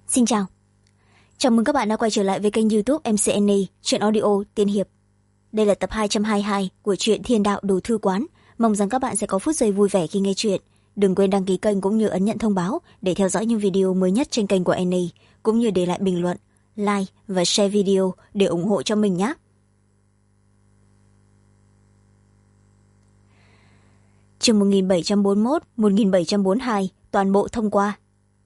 Xin chào. Chào mừng các bạn đã quay trở lại với kênh YouTube MCNA, truyện audio tiên hiệp. Đây là tập 222 của truyện Thiên Đạo Đồ Thư Quán. Mong rằng các bạn sẽ có phút giây vui vẻ khi nghe truyện. Đừng quên đăng ký kênh cũng như ấn nhận thông báo để theo dõi những video mới nhất trên kênh của NA, cũng như để lại bình luận, like và share video để ủng hộ cho mình nhé. Chương 1741, 1742 toàn bộ thông qua.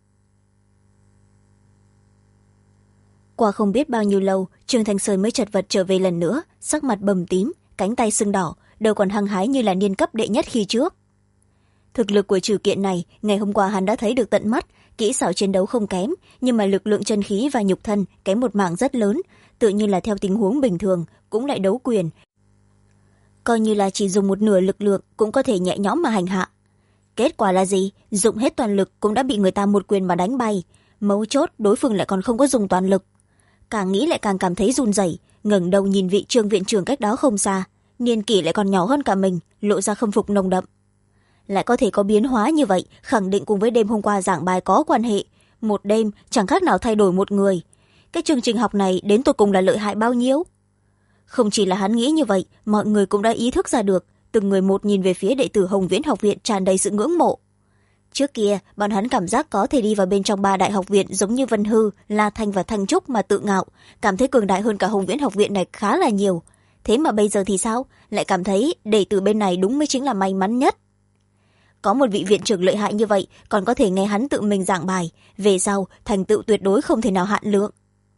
Qua không biết bao nhiêu lâu, Trương Thanh Sơn mới chật vật trở về lần nữa, sắc mặt bầm tím, cánh tay sưng đỏ, đâu còn hăng hái như là niên cấp đệ nhất khi trước. Thực lực của trừ kiện này, ngày hôm qua hắn đã thấy được tận mắt, kỹ xảo chiến đấu không kém, nhưng mà lực lượng chân khí và nhục thân kém một mảng rất lớn, tự nhiên là theo tình huống bình thường, cũng lại đấu quyền. Coi như là chỉ dùng một nửa lực lượng cũng có thể nhẹ nhõm mà hành hạ. Kết quả là gì? Dụng hết toàn lực cũng đã bị người ta một quyền mà đánh bay. Mấu chốt đối phương lại còn không có dùng toàn lực. Càng nghĩ lại càng cảm thấy run rẩy, ngẩng đầu nhìn vị Trương viện trưởng cách đó không xa, niên kỷ lại còn nhỏ hơn cả mình, lộ ra khâm phục nồng đậm. Lại có thể có biến hóa như vậy, khẳng định cùng với đêm hôm qua giảng bài có quan hệ. Một đêm chẳng khác nào thay đổi một người. Cái chương trình học này đến tột cùng là lợi hại bao nhiêu? Không chỉ là hắn nghĩ như vậy, mọi người cũng đã ý thức ra được, từng người một nhìn về phía đệ tử Hồng Viễn học viện tràn đầy sự ngưỡng mộ. Trước kia, bọn hắn cảm giác có thể đi vào bên trong 3 đại học viện giống như Vân Hư, La Thanh và Thanh Trúc mà tự ngạo, cảm thấy cường đại hơn cả Hồng Viễn học viện này khá là nhiều. Thế mà bây giờ thì sao? Lại cảm thấy đệ tử bên này đúng mới chính là may mắn nhất. Có một vị viện trưởng lợi hại như vậy, còn có thể nghe hắn tự mình giảng bài, về sau thành tựu tuyệt đối không thể nào hạn lượng.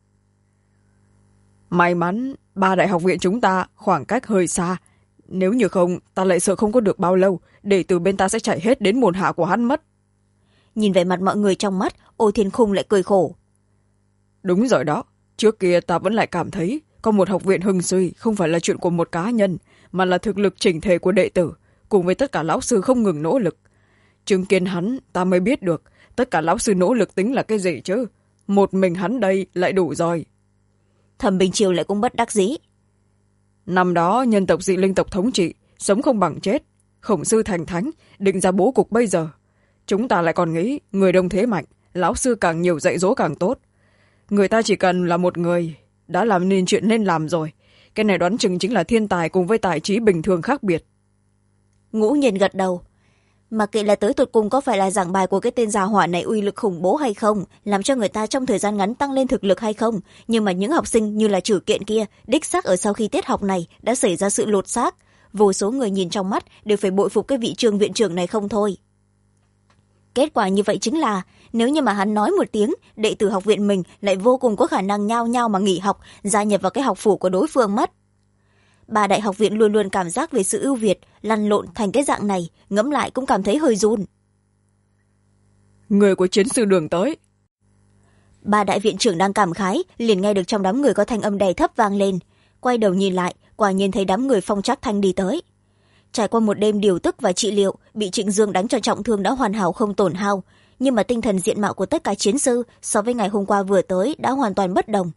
May mắn, 3 đại học viện chúng ta khoảng cách hơi xa. Nếu như không, ta lại sợ không có được bao lâu, đệ tử bên ta sẽ chạy hết đến môn hạ của hắn mất. Nhìn về mặt mọi người trong mắt, Ô Thiên Khung lại cười khổ. Đúng rồi đó, trước kia ta vẫn lại cảm thấy có một học viện hưng suy không phải là chuyện của một cá nhân, mà là thực lực chỉnh thể của đệ tử, cùng với tất cả lão sư không ngừng nỗ lực. Chứng kiến hắn, ta mới biết được tất cả lão sư nỗ lực tính là cái gì chứ. Một mình hắn đây lại đủ rồi. Thẩm Bình Triều lại cũng bất đắc dĩ. Năm đó nhân tộc dị linh tộc thống trị, sống không bằng chết, Khổng sư thành thánh, định ra bố cục bây giờ. Chúng ta lại còn nghĩ người đông thế mạnh, lão sư càng nhiều dạy dỗ càng tốt. Người ta chỉ cần là một người đã làm nên chuyện nên làm rồi. Cái này đoán chừng chính là thiên tài cùng với tài trí bình thường khác biệt. Ngũ Nhiên gật đầu. Mặc kệ là tới tột cùng có phải là giảng bài của cái tên già hỏa này uy lực khủng bố hay không, làm cho người ta trong thời gian ngắn tăng lên thực lực hay không, nhưng mà những học sinh như là trừ kiện kia, đích xác ở sau khi tiết học này đã xảy ra sự lột xác. Vô số người nhìn trong mắt đều phải bội phục cái vị Trương viện trưởng này không thôi. Kết quả như vậy chính là, nếu như mà hắn nói một tiếng, đệ tử học viện mình lại vô cùng có khả năng nhao nhao mà nghỉ học, gia nhập vào cái học phủ của đối phương mất. 3 đại học viện luôn luôn cảm giác về sự ưu việt, lăn lộn thành cái dạng này, ngẫm lại cũng cảm thấy hơi run. Người của chiến sư đường tới. 3 đại viện trưởng đang cảm khái, liền nghe được trong đám người có thanh âm đè thấp vang lên. Quay đầu nhìn lại, quả nhiên thấy đám người Phong Trác Thanh đi tới. Trải qua một đêm điều tức và trị liệu, bị Trịnh Dương đánh cho trọng thương đã hoàn hảo không tổn hao, nhưng mà tinh thần diện mạo của tất cả chiến sư so với ngày hôm qua vừa tới đã hoàn toàn bất đồng.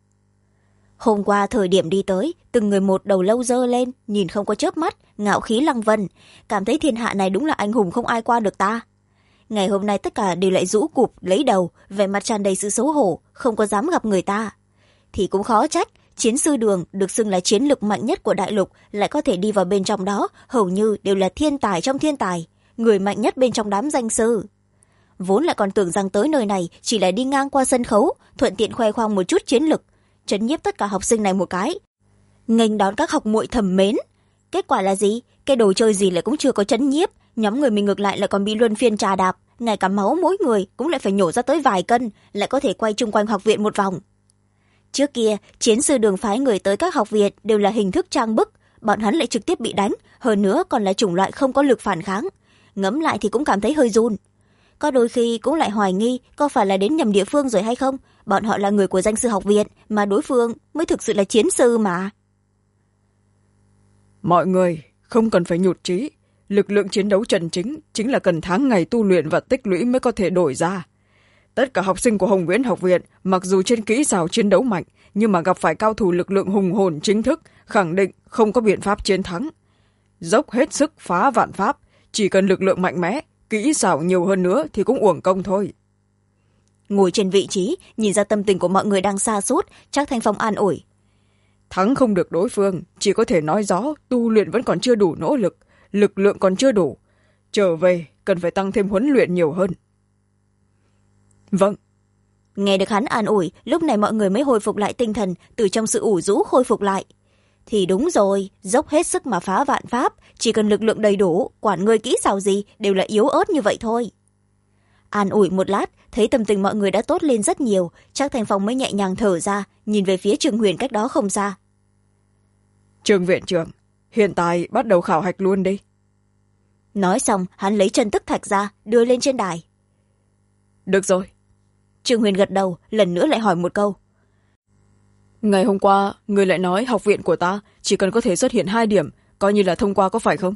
Hôm qua thời điểm đi tới, từng người một đầu lâu dơ lên, nhìn không có chớp mắt, ngạo khí lăng vân, cảm thấy thiên hạ này đúng là anh hùng không ai qua được ta. Ngày hôm nay tất cả đều lại rũ cụp lấy đầu, vẻ mặt tràn đầy sự xấu hổ, không có dám gặp người ta. Thì cũng khó trách, chiến sư đường được xưng là chiến lực mạnh nhất của đại lục lại có thể đi vào bên trong đó, hầu như đều là thiên tài trong thiên tài, người mạnh nhất bên trong đám danh sư. Vốn lại còn tưởng rằng tới nơi này chỉ là đi ngang qua sân khấu, thuận tiện khoe khoang một chút chiến lực, trấn nhiếp tất cả học sinh này một cái, nghênh đón các học muội thầm mến. Kết quả là gì? Cái đồ chơi gì lại cũng chưa có trấn nhiếp, nhóm người mình ngược lại là còn bị luân phiên trà đạp, ngay cả máu mỗi người cũng lại phải nhổ ra tới vài cân, lại có thể quay chung quanh học viện một vòng. Trước kia, chiến sư đường phái người tới các học viện đều là hình thức trang bức, bọn hắn lại trực tiếp bị đánh, hơn nữa còn là chủng loại không có lực phản kháng. Ngẫm lại thì cũng cảm thấy hơi run. Có đôi khi cũng lại hoài nghi có phải là đến nhầm địa phương rồi hay không, bọn họ là người của danh sư học viện, mà đối phương mới thực sự là chiến sư mà. Mọi người không cần phải nhụt chí, lực lượng chiến đấu chân chính là cần tháng ngày tu luyện và tích lũy mới có thể đổi ra. Tất cả học sinh của Hồng Viễn học viện, mặc dù trên kỹ xảo chiến đấu mạnh, nhưng mà gặp phải cao thủ lực lượng hùng hồn chính thức, khẳng định không có biện pháp chiến thắng. Dốc hết sức phá vạn pháp, chỉ cần lực lượng mạnh mẽ, kỹ xảo nhiều hơn nữa thì cũng uổng công thôi. ngồi trên vị trí nhìn ra tâm tình của mọi người đang sa sút. Trác Thanh Phong an ủi. Thắng không được đối phương, chỉ có thể nói rõ tu luyện vẫn còn chưa đủ nỗ lực, lực lượng còn chưa đủ. Trở về cần phải tăng thêm huấn luyện nhiều hơn. Vâng. Nghe được hắn an ủi, lúc này mọi người mới hồi phục lại tinh thần, từ trong sự ủ rũ khôi phục lại. Thì đúng rồi, dốc hết sức mà phá vạn pháp, chỉ cần lực lượng đầy đủ, quản ngươi kỹ xảo gì đều là yếu ớt như vậy thôi. An ủi một lát, thấy tâm tình mọi người đã tốt lên rất nhiều, Trác Thanh Phong mới nhẹ nhàng thở ra, nhìn về phía Trương Huyền cách đó không xa. Trương viện trưởng, hiện tại bắt đầu khảo hạch luôn đi. Nói xong, hắn lấy chân tức thạch ra, đưa lên trên đài. Được rồi. Trương Huyền gật đầu, lần nữa lại hỏi một câu. Ngày hôm qua, người lại nói học viện của ta chỉ cần có thể xuất hiện 2 điểm, coi như là thông qua có phải không?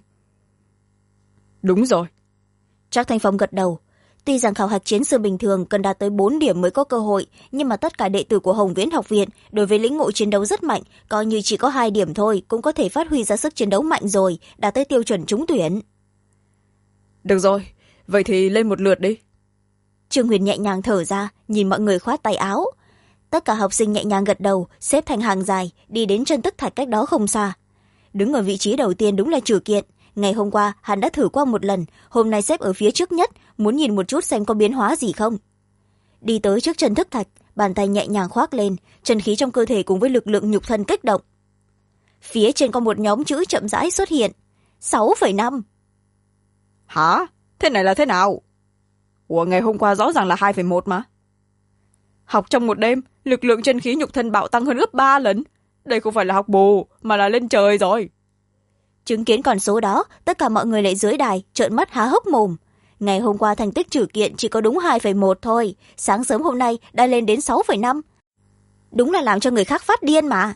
Đúng rồi. Trác Thanh Phong gật đầu. Tuy rằng khảo hạch chiến sư bình thường cần đạt tới 4 điểm mới có cơ hội, nhưng mà tất cả đệ tử của Hồng Viễn học viện đối với lĩnh ngộ chiến đấu rất mạnh, coi như chỉ có 2 điểm thôi cũng có thể phát huy ra sức chiến đấu mạnh rồi, đạt tới tiêu chuẩn trúng tuyển. Được rồi, vậy thì lên một lượt đi. Trương Huyền nhẹ nhàng thở ra, nhìn mọi người khoát tay áo. Tất cả học sinh nhẹ nhàng gật đầu, xếp thành hàng dài, đi đến chân tức thạch cách đó không xa. Đứng ở vị trí đầu tiên đúng là Trừ Kiện. Ngày hôm qua hắn đã thử qua một lần, hôm nay xếp ở phía trước nhất, muốn nhìn một chút xem có biến hóa gì không. Đi tới trước chân thức thạch, bàn tay nhẹ nhàng khoác lên, chân khí trong cơ thể cùng với lực lượng nhục thân kích động. Phía trên có một nhóm chữ chậm rãi xuất hiện. 6,5. Hả? Thế này là thế nào? Ủa, ngày hôm qua rõ ràng là 2,1 mà. Học trong một đêm, lực lượng chân khí nhục thân bạo tăng hơn gấp 3 lần. Đây không phải là học bù, mà là lên trời rồi. Chứng kiến con số đó, tất cả mọi người lại dưới đài, trợn mắt há hốc mồm. Ngày hôm qua thành tích Trừ Kiện chỉ có đúng 2,1 thôi, sáng sớm hôm nay đã lên đến 6,5. Đúng là làm cho người khác phát điên mà.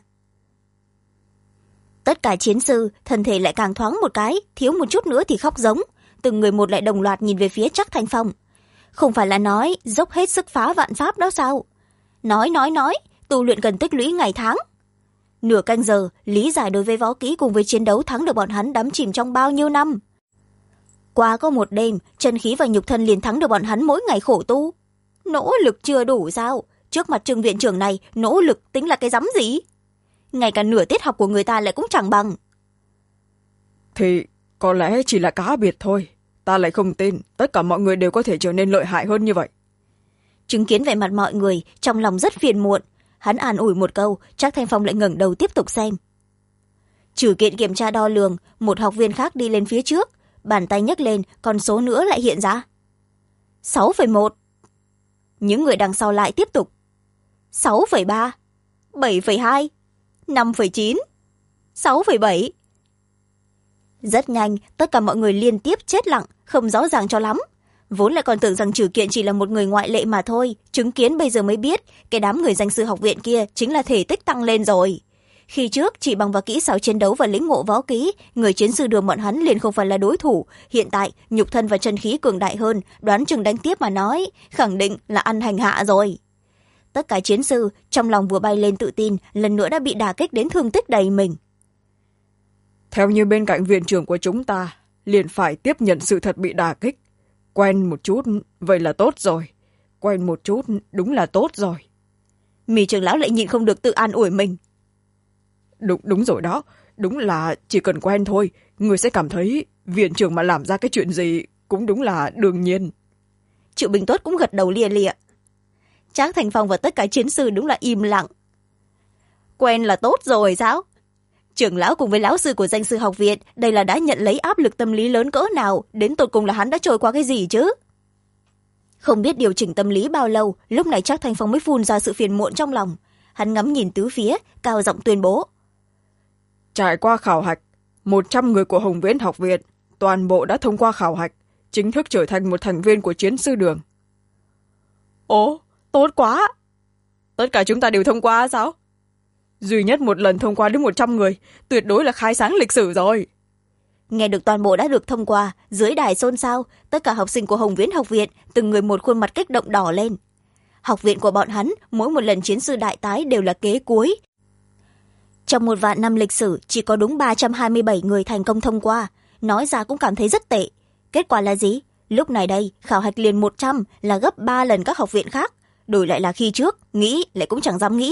Tất cả chiến sư, thân thể lại càng thoáng một cái, thiếu một chút nữa thì khóc giống. Từng người một lại đồng loạt nhìn về phía Trác Thanh Phong. Không phải là nói dốc hết sức phá vạn pháp đó sao? Nói, tu luyện cần tích lũy ngày tháng. Nửa canh giờ, lý giải đối với võ kỹ cùng với chiến đấu thắng được bọn hắn đắm chìm trong bao nhiêu năm. Qua có một đêm, chân khí và nhục thân liền thắng được bọn hắn mỗi ngày khổ tu. Nỗ lực chưa đủ sao? Trước mặt Trương viện trưởng này, nỗ lực tính là cái rắm gì? Ngay cả nửa tiết học của người ta lại cũng chẳng bằng. Thì có lẽ chỉ là cá biệt thôi. Ta lại không tin tất cả mọi người đều có thể trở nên lợi hại hơn như vậy. Chứng kiến vẻ mặt mọi người, trong lòng rất phiền muộn. Hắn an ủi một câu, Trác Thanh Phong lại ngẩng đầu tiếp tục xem. Trừ Kiện kiểm tra đo lường, một học viên khác đi lên phía trước, bàn tay nhấc lên, con số nữa lại hiện ra. 6,1. Những người đằng sau lại tiếp tục. 6,3, 7,2, 5,9, 6,7. Rất nhanh, tất cả mọi người liên tiếp chết lặng, không rõ ràng cho lắm. Vốn lại còn tưởng rằng Trừ Kiện chỉ là một người ngoại lệ mà thôi, chứng kiến bây giờ mới biết, cái đám người danh sư học viện kia chính là thể tích tăng lên rồi. Khi trước, chỉ bằng vào kỹ xảo chiến đấu và lĩnh ngộ võ kỹ, người chiến sư đường bọn hắn liền không phải là đối thủ. Hiện tại, nhục thân và chân khí cường đại hơn, đoán chừng đánh tiếp mà nói, khẳng định là ăn hành hạ rồi. Tất cả chiến sư, trong lòng vừa bay lên tự tin, lần nữa đã bị đả kích đến thương tích đầy mình. Theo như bên cạnh viện trưởng của chúng ta, liền phải tiếp nhận sự thật bị đả kích. Quen một chút, vậy là tốt rồi. Quen một chút, đúng là tốt rồi. Mì trưởng lão lại nhịn không được tự an ủi mình. Đúng rồi đó. Đúng là chỉ cần quen thôi, người sẽ cảm thấy viện trưởng mà làm ra cái chuyện gì cũng đúng là đương nhiên. Triệu Bình Tốt cũng gật đầu lia lịa. Trác Thành Phong và tất cả chiến sư đúng là im lặng. Quen là tốt rồi sao? Trưởng lão cùng với lão sư của danh sư học viện, đây là đã nhận lấy áp lực tâm lý lớn cỡ nào, đến tột cùng là hắn đã trôi qua cái gì chứ? Không biết điều chỉnh tâm lý bao lâu, lúc này Trác Thanh Phong mới phun ra sự phiền muộn trong lòng. Hắn ngắm nhìn tứ phía, cao giọng tuyên bố. Trải qua khảo hạch, 100 người của Hồng Viễn học viện, toàn bộ đã thông qua khảo hạch, chính thức trở thành một thành viên của chiến sư đường. Ồ, tốt quá! Tất cả chúng ta đều thông qua sao? Duy nhất một lần thông qua đến 100 người, tuyệt đối là khai sáng lịch sử rồi. Nghe được toàn bộ đã được thông qua, dưới đài xôn xao, tất cả học sinh của Hồng Viễn học viện, từng người một khuôn mặt kích động đỏ lên. Học viện của bọn hắn, mỗi một lần chiến sư đại tái đều là kế cuối. Trong 1.000 năm lịch sử, chỉ có đúng 327 người thành công thông qua. Nói ra cũng cảm thấy rất tệ. Kết quả là gì? Lúc này đây, khảo hạch liền 100 là gấp 3 lần các học viện khác. đổi lại là khi trước nghĩ lại cũng chẳng dám nghĩ.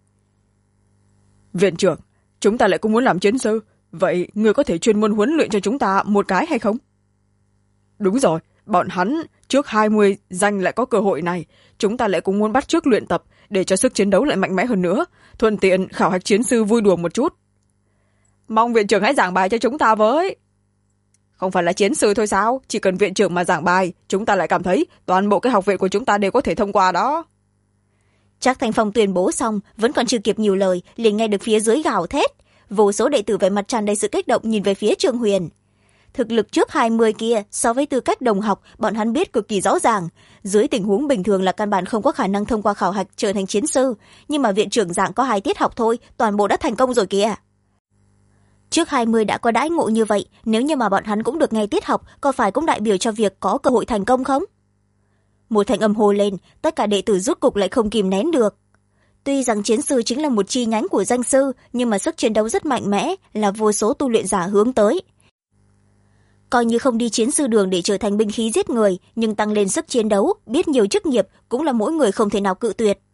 Viện trưởng, chúng ta lại cũng muốn làm chiến sư, vậy người có thể chuyên môn huấn luyện cho chúng ta một cái hay không? Đúng rồi, bọn hắn trước 20 danh lại có cơ hội này, chúng ta lại cũng muốn bắt chước luyện tập để cho sức chiến đấu lại mạnh mẽ hơn nữa, thuận tiện khảo hạch chiến sư vui đùa một chút. Mong viện trưởng hãy giảng bài cho chúng ta với. Không phải là chiến sư thôi sao, chỉ cần viện trưởng mà giảng bài, chúng ta lại cảm thấy toàn bộ cái học viện của chúng ta đều có thể thông qua đó. Trác Thanh Phong tuyên bố xong, vẫn còn chưa kịp nhiều lời, liền nghe được phía dưới gào thét. Vô số đệ tử vẻ mặt tràn đầy sự kích động nhìn về phía Trương Huyền. Thực lực trước 20 kia, so với tư cách đồng học, bọn hắn biết cực kỳ rõ ràng. Dưới tình huống bình thường là căn bản không có khả năng thông qua khảo hạch trở thành chiến sư, nhưng mà viện trưởng giảng có 2 tiết học thôi, toàn bộ đã thành công rồi kìa. Trước 20 đã có đãi ngộ như vậy, nếu như mà bọn hắn cũng được nghe tiết học, có phải cũng đại biểu cho việc có cơ hội thành công không? Một thanh âm hô lên, tất cả đệ tử rút cục lại không kìm nén được. Tuy rằng chiến sư chính là một chi nhánh của danh sư, nhưng mà sức chiến đấu rất mạnh mẽ, là vô số tu luyện giả hướng tới. Coi như không đi chiến sư đường để trở thành binh khí giết người, nhưng tăng lên sức chiến đấu, biết nhiều chức nghiệp cũng là mỗi người không thể nào cự tuyệt.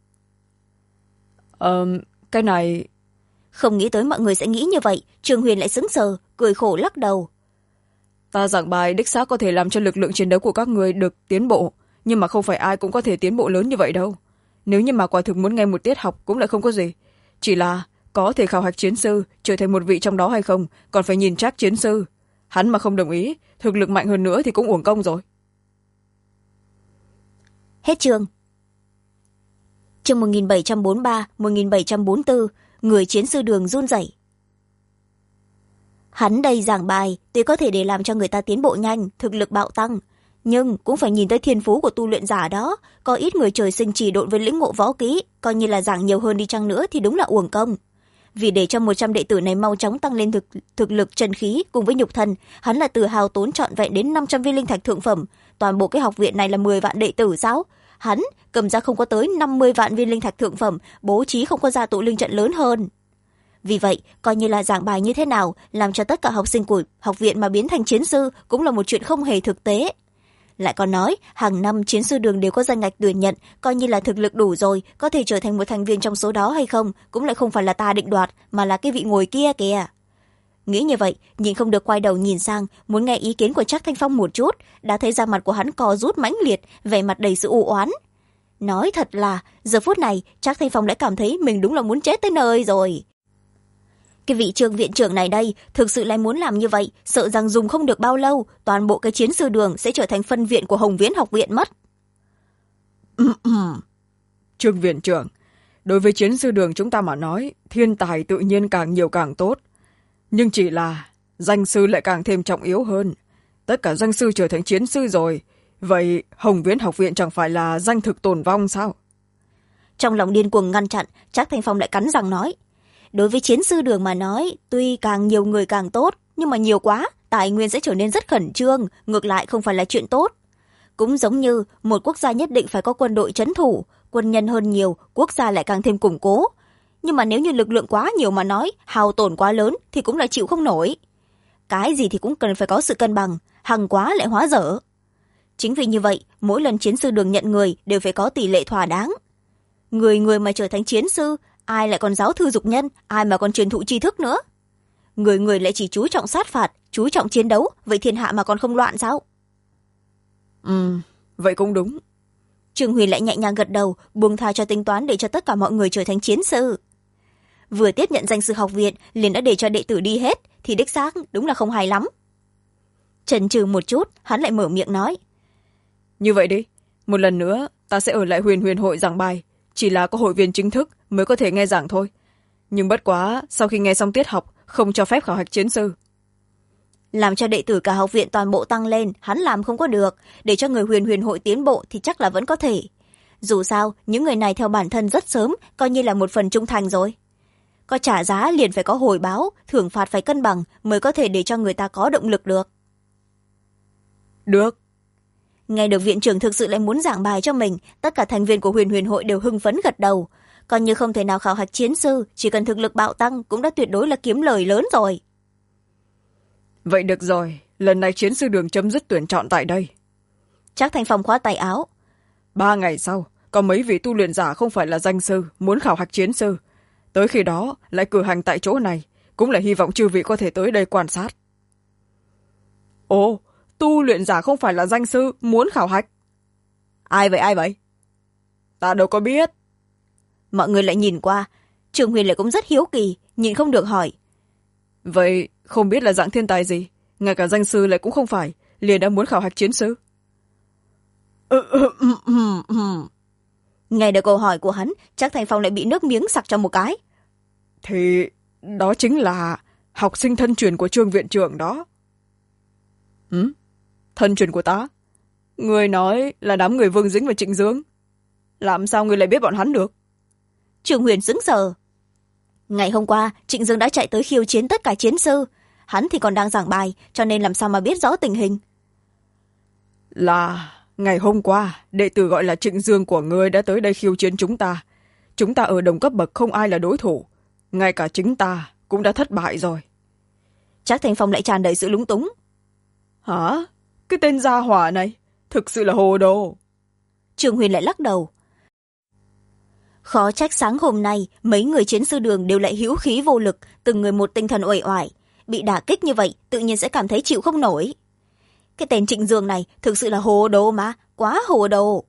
Cái này... Không nghĩ tới mọi người sẽ nghĩ như vậy, Trương Huyền lại sững sờ, cười khổ lắc đầu. Ta giảng bài đích xác có thể làm cho lực lượng chiến đấu của các người được tiến bộ, nhưng mà không phải ai cũng có thể tiến bộ lớn như vậy đâu. Nếu như mà quả thực muốn nghe một tiết học cũng lại không có gì. Chỉ là có thể khảo hạch chiến sư, trở thành một vị trong đó hay không, còn phải nhìn Trác chiến sư. Hắn mà không đồng ý, thực lực mạnh hơn nữa thì cũng uổng công rồi. Hết chương. Chương 1743, 1744, người chiến sư đường run rẩy. Hắn đây giảng bài, tuy có thể để làm cho người ta tiến bộ nhanh, thực lực bạo tăng, nhưng cũng phải nhìn tới thiên phú của tu luyện giả đó. Có ít người trời sinh chỉ độn với lĩnh ngộ võ kỹ, coi như là giảng nhiều hơn đi chăng nữa thì đúng là uổng công. Vì để cho 100 đệ tử này mau chóng tăng lên thực lực chân khí cùng với nhục thân, hắn là từ hào tốn trọn vẹn đến 500 viên linh thạch thượng phẩm. Toàn bộ cái học viện này là 10 vạn đệ tử sao? Hắn cầm ra không có tới 50 vạn viên linh thạch thượng phẩm, bố trí không có ra tụ linh trận lớn hơn. Vì vậy, coi như là giảng bài như thế nào, làm cho tất cả học sinh của học viện mà biến thành chiến sư cũng là một chuyện không hề thực tế. Lại còn nói, hàng năm chiến sư đường đều có danh ngạch tuyển nhận, coi như là thực lực đủ rồi, có thể trở thành một thành viên trong số đó hay không, cũng lại không phải là ta định đoạt, mà là cái vị ngồi kia kìa. Nghĩ như vậy, nhìn không được quay đầu nhìn sang, muốn nghe ý kiến của Trác Thanh Phong một chút, đã thấy da mặt của hắn co rút mãnh liệt, vẻ mặt đầy sự u oán. Nói thật là, giờ phút này, Trác Thanh Phong đã cảm thấy mình đúng là muốn chết tới nơi rồi. Cái vị Trương viện trưởng này đây, thực sự lại muốn làm như vậy, sợ rằng dùng không được bao lâu, toàn bộ cái chiến sư đường sẽ trở thành phân viện của Hồng Viễn học viện mất. Trương viện trưởng, đối với chiến sư đường chúng ta mà nói, thiên tài tự nhiên càng nhiều càng tốt. Nhưng chỉ là danh sư lại càng thêm trọng yếu hơn. Tất cả danh sư trở thành chiến sư rồi, vậy Hồng Viễn học viện chẳng phải là danh thực tồn vong sao? Trong lòng điên cuồng ngăn chặn, Trác Thanh Phong lại cắn răng nói. Đối với chiến sư đường mà nói, tuy càng nhiều người càng tốt, nhưng mà nhiều quá, tài nguyên sẽ trở nên rất khẩn trương, ngược lại không phải là chuyện tốt. Cũng giống như một quốc gia nhất định phải có quân đội trấn thủ, quân nhân hơn nhiều, quốc gia lại càng thêm củng cố. Nhưng mà nếu như lực lượng quá nhiều mà nói, hao tổn quá lớn thì cũng là chịu không nổi. Cái gì thì cũng cần phải có sự cân bằng, hằng quá lại hóa dở. Chính vì như vậy, mỗi lần chiến sư đường nhận người đều phải có tỷ lệ thỏa đáng. Người mà trở thành chiến sư, ai lại còn giáo thư dục nhân, ai mà còn truyền thụ tri thức nữa. Người lại chỉ chú trọng sát phạt, chú trọng chiến đấu, vậy thiên hạ mà còn không loạn sao? Vậy cũng đúng. Trương Huyền lại nhẹ nhàng gật đầu, buông tha cho tính toán để cho tất cả mọi người trở thành chiến sư. Vừa tiếp nhận danh sư học viện, liền đã để cho đệ tử đi hết, thì đích xác đúng là không hay lắm. Chần chừ một chút, hắn lại mở miệng nói. Như vậy đi, một lần nữa ta sẽ ở lại huyền hội giảng bài, chỉ là có hội viên chính thức mới có thể nghe giảng thôi. Nhưng bất quá, sau khi nghe xong tiết học, không cho phép khảo hạch chiến sư. Làm cho đệ tử cả học viện toàn bộ tăng lên, hắn làm không có được. Để cho người huyền hội tiến bộ thì chắc là vẫn có thể. Dù sao, những người này theo bản thân rất sớm, coi như là một phần trung thành rồi. Có trả giá liền phải có hồi báo, thưởng phạt phải cân bằng, mới có thể để cho người ta có động lực được. Được. Nghe được viện trưởng thực sự lại muốn giảng bài cho mình, tất cả thành viên của huyền hội đều hưng phấn gật đầu. Còn như không thể nào khảo hạch chiến sư, chỉ cần thực lực bạo tăng cũng đã tuyệt đối là kiếm lời lớn rồi. Vậy được rồi, lần này chiến sư đường chấm dứt tuyển chọn tại đây. Trác Thanh Phong khoát tay áo. 3 ngày sau, có mấy vị tu luyện giả không phải là danh sư muốn khảo hạch chiến sư, tới khi đó lại cử hành tại chỗ này, cũng là hy vọng chư vị có thể tới đây quan sát. Ồ, tu luyện giả không phải là danh sư muốn khảo hạch? Ai vậy? Ta đâu có biết. Mọi người lại nhìn qua, Trường Huyền lại cũng rất hiếu kỳ, nhìn không được hỏi. Vậy không biết là dạng thiên tài gì, ngay cả danh sư lại cũng không phải, liền đã muốn khảo hạch chiến sư? Nghe được câu hỏi của hắn, Trác Thành Phong lại bị nước miếng sặc cho một cái. Thì đó chính là học sinh thân truyền của Trương viện trưởng đó. Thân truyền của ta? Người nói là đám người Vương Dĩnh và Trịnh Dương. Làm sao người lại biết bọn hắn được? Trường Huyền sững sờ. Ngày hôm qua, Trịnh Dương đã chạy tới khiêu chiến tất cả chiến sư. Hắn thì còn đang giảng bài, cho nên làm sao mà biết rõ tình hình. Là ngày hôm qua, đệ tử gọi là Trịnh Dương của ngươi đã tới đây khiêu chiến chúng ta. Chúng ta ở đồng cấp bậc không ai là đối thủ. Ngay cả chính ta cũng đã thất bại rồi. Trác Thành Phong lại tràn đầy sự lúng túng. Hả? Cái tên gia hỏa này thực sự là hồ đồ. Trường Huyền lại lắc đầu. Khó trách sáng hôm nay mấy người chiến sư đường đều lại hữu khí vô lực, từng người một tinh thần uể oải. Bị đả kích như vậy tự nhiên sẽ cảm thấy chịu không nổi. Cái tên Trịnh Dương này thực sự là hồ đồ mà, quá hồ đồ.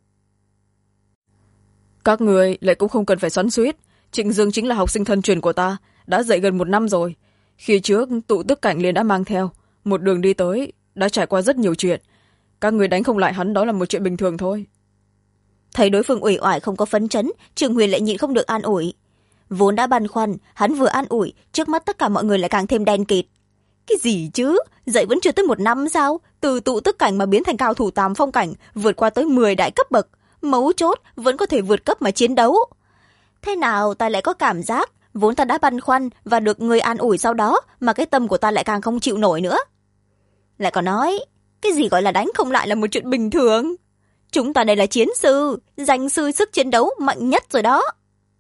Các người lại cũng không cần phải xoắn xuýt. Trịnh Dương chính là học sinh thân truyền của ta, đã dạy gần 1 năm rồi. Khi trước tụ tức cảnh liền đã mang theo, một đường đi tới đã trải qua rất nhiều chuyện. Các người đánh không lại hắn đó là một chuyện bình thường thôi. Thấy đối phương uể oải không có phấn chấn, Trường Huyền lại nhịn không được an ủi. Vốn đã băn khoăn, hắn vừa an ủi, trước mắt tất cả mọi người lại càng thêm đen kịt. Cái gì chứ? Dạy vẫn chưa tới 1 năm sao? Từ tụ tức cảnh mà biến thành cao thủ 8 phong cảnh, vượt qua tới 10 đại cấp bậc. Mấu chốt vẫn có thể vượt cấp mà chiến đấu. Thế nào ta lại có cảm giác, vốn ta đã băn khoăn và được người an ủi sau đó, mà cái tâm của ta lại càng không chịu nổi nữa. Lại còn nói, cái gì gọi là đánh không lại là một chuyện bình thường. Chúng ta đây là chiến sư, danh sư sức chiến đấu mạnh nhất rồi đó.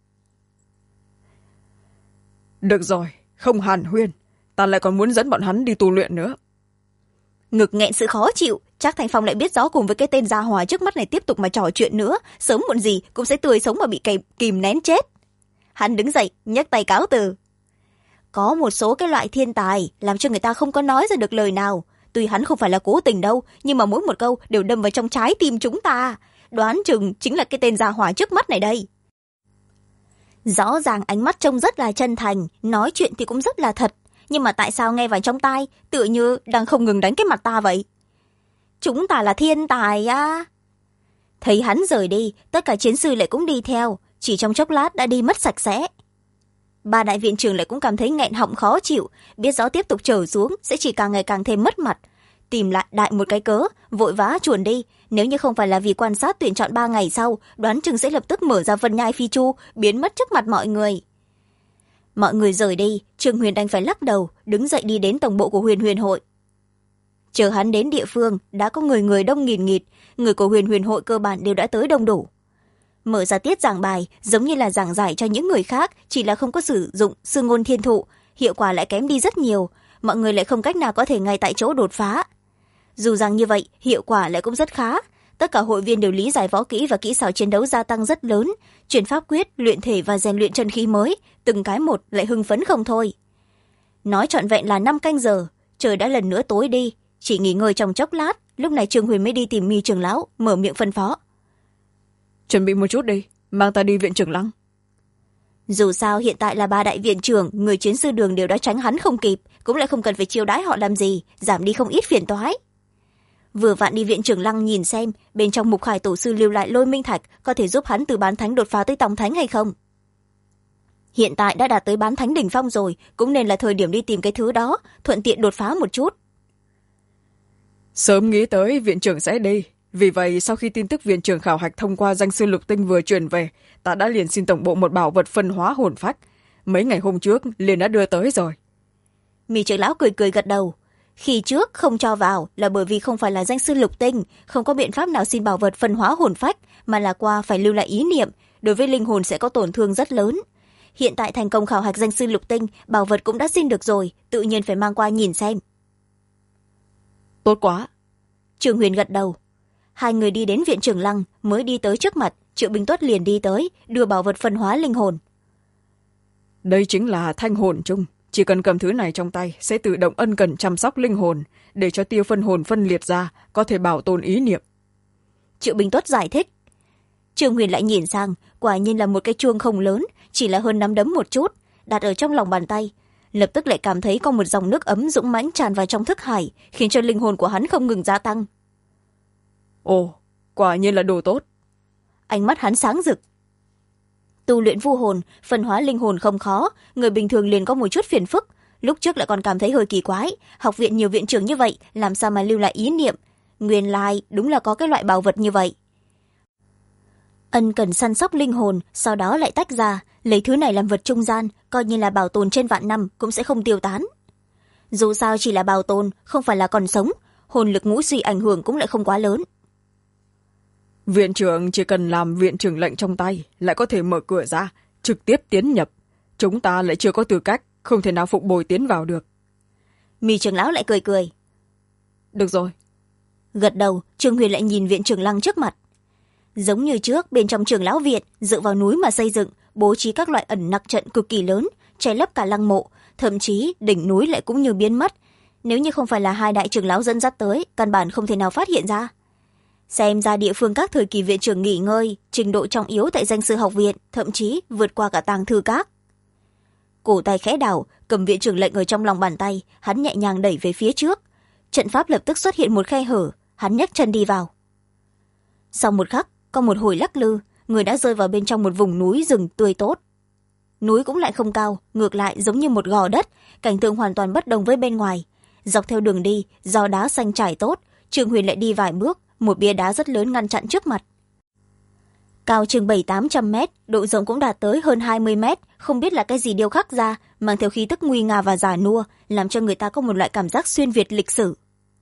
Được rồi, không hàn huyên, ta lại còn muốn dẫn bọn hắn đi tu luyện nữa. Ngực nghẹn sự khó chịu, Trác Thành Phong lại biết rõ cùng với cái tên gia hỏa trước mắt này tiếp tục mà trò chuyện nữa, sớm muộn gì cũng sẽ tươi sống mà bị kìm nén chết. Hắn đứng dậy, nhấc tay cáo từ. Có một số cái loại thiên tài làm cho người ta không có nói ra được lời nào. Tuy hắn không phải là cố tình đâu, nhưng mà mỗi một câu đều đâm vào trong trái tim chúng ta. Đoán chừng chính là cái tên gia hỏa trước mắt này đây. Rõ ràng ánh mắt trông rất là chân thành, nói chuyện thì cũng rất là thật. Nhưng mà tại sao nghe vào trong tai tựa như đang không ngừng đánh cái mặt ta vậy? Chúng ta là thiên tài à? Thấy hắn rời đi, tất cả chiến sư lại cũng đi theo, chỉ trong chốc lát đã đi mất sạch sẽ. Ba đại viện trưởng lại cũng cảm thấy nghẹn họng khó chịu, biết rõ tiếp tục trở xuống sẽ chỉ càng ngày càng thêm mất mặt. Tìm lại đại một cái cớ, vội vã chuồn đi, nếu như không phải là vì quan sát tuyển chọn 3 ngày sau, đoán chừng sẽ lập tức mở ra vân nhai phi chu, biến mất trước mặt mọi người. Mọi người rời đi, Trương Huyền đành phải lắc đầu, đứng dậy đi đến tổng bộ của Huyền Huyền hội. Chờ hắn đến địa phương, đã có người đông nghìn nghịt, người của Huyền Huyền hội cơ bản đều đã tới đông đủ. Mở ra tiết giảng bài, giống như là giảng giải cho những người khác, chỉ là không có sử dụng sư ngôn thiên thụ, hiệu quả lại kém đi rất nhiều, mọi người lại không cách nào có thể ngay tại chỗ đột phá. Dù rằng như vậy, hiệu quả lại cũng rất khá. Tất cả hội viên đều lý giải võ kỹ và kỹ xảo chiến đấu gia tăng rất lớn, chuyển pháp quyết, luyện thể và rèn luyện chân khí mới, từng cái một lại hưng phấn không thôi. Nói trọn vẹn là 5 canh giờ, trời đã lần nữa tối đi, chỉ nghỉ ngơi trong chốc lát, lúc này Trương Huyền mới đi tìm Mi trưởng lão, mở miệng phân phó. Chuẩn bị một chút đi, mang ta đi viện trưởng Lăng. Dù sao hiện tại là 3 đại viện trưởng, người chiến sư đường đều đã tránh hắn không kịp, cũng lại không cần phải chiêu đãi họ làm gì, giảm đi không ít phiền toái. Vừa vặn đi viện trưởng Lăng nhìn xem, bên trong Mục Khải tổ sư lưu lại lôi minh thạch có thể giúp hắn từ bán thánh đột phá tới tòng thánh hay không. Hiện tại đã đạt tới bán thánh đỉnh phong rồi, cũng nên là thời điểm đi tìm cái thứ đó, thuận tiện đột phá một chút. Sớm nghĩ tới viện trưởng sẽ đi, vì vậy sau khi tin tức viện trưởng khảo hạch thông qua danh sư lục tinh vừa truyền về, ta đã liền xin tổng bộ một bảo vật phân hóa hồn phách. Mấy ngày hôm trước liền đã đưa tới rồi. Mi trưởng lão cười cười gật đầu. Khi trước không cho vào là bởi vì không phải là danh sư lục tinh, không có biện pháp nào xin bảo vật phân hóa hồn phách, mà là qua phải lưu lại ý niệm, đối với linh hồn sẽ có tổn thương rất lớn. Hiện tại thành công khảo hạch danh sư lục tinh, bảo vật cũng đã xin được rồi, tự nhiên phải mang qua nhìn xem. Tốt quá. Trương Huyền gật đầu. Hai người đi đến viện trưởng Lăng, mới đi tới trước mặt, Triệu Bình Tuất liền đi tới đưa bảo vật phân hóa linh hồn. Đây chính là thanh hồn chung, chỉ cần cầm thứ này trong tay sẽ tự động ân cần chăm sóc linh hồn, để cho tia phân hồn phân liệt ra có thể bảo tồn ý niệm. Triệu Bình Tuất giải thích. Trương Huyền lại nhìn sang, quả nhiên là một cái chuông không lớn, chỉ là hơn nắm đấm một chút, đặt ở trong lòng bàn tay. Lập tức lại cảm thấy có một dòng nước ấm dũng mãnh tràn vào trong thức hải, khiến cho linh hồn của hắn không ngừng gia tăng. Ồ, quả nhiên là đồ tốt. Ánh mắt hắn sáng rực. Tu luyện vu hồn, phân hóa linh hồn không khó, người bình thường liền có một chút phiền phức. Lúc trước lại còn cảm thấy hơi kỳ quái, học viện nhiều viện trưởng như vậy, làm sao mà lưu lại ý niệm. Nguyên lai đúng là có cái loại bảo vật như vậy. Ân cần săn sóc linh hồn, sau đó lại tách ra, lấy thứ này làm vật trung gian, coi như là bảo tồn trên vạn năm cũng sẽ không tiêu tán. Dù sao chỉ là bảo tồn, không phải là còn sống, hồn lực ngũ suy ảnh hưởng cũng lại không quá lớn. Viện trưởng chỉ cần làm viện trưởng lệnh trong tay, lại có thể mở cửa ra, trực tiếp tiến nhập. Chúng ta lại chưa có tư cách, không thể nào phục bồi tiến vào được. Mì trưởng lão lại cười cười. Được rồi. Gật đầu, Trương Huyền lại nhìn viện trưởng lăng trước mặt. Giống như trước, bên trong trưởng lão viện, dựa vào núi mà xây dựng, bố trí các loại ẩn nặc trận cực kỳ lớn, che lấp cả lăng mộ, thậm chí đỉnh núi lại cũng như biến mất. Nếu như không phải là hai đại trưởng lão dẫn dắt tới, căn bản không thể nào phát hiện ra. Xem ra địa phương các thời kỳ viện trưởng nghỉ ngơi, trình độ trọng yếu tại danh sư học viện, thậm chí vượt qua cả tàng thư các. Cổ tay khẽ đảo, cầm viện trưởng lệnh ở trong lòng bàn tay, hắn nhẹ nhàng đẩy về phía trước. Trận pháp lập tức xuất hiện một khe hở, hắn nhấc chân đi vào. Sau một khắc, có một hồi lắc lư, người đã rơi vào bên trong một vùng núi rừng tươi tốt. Núi cũng lại không cao, ngược lại giống như một gò đất, cảnh tượng hoàn toàn bất đồng với bên ngoài. Dọc theo đường đi, do đá xanh trải tốt, Trương Huyền lại đi vài bước, một bia đá rất lớn ngăn chặn trước mặt. Cao chừng 700-800 mét, độ rộng cũng đạt tới hơn 20 mét, không biết là cái gì điêu khắc ra, mang theo khí tức nguy nga và già nua, làm cho người ta có một loại cảm giác xuyên việt lịch sử.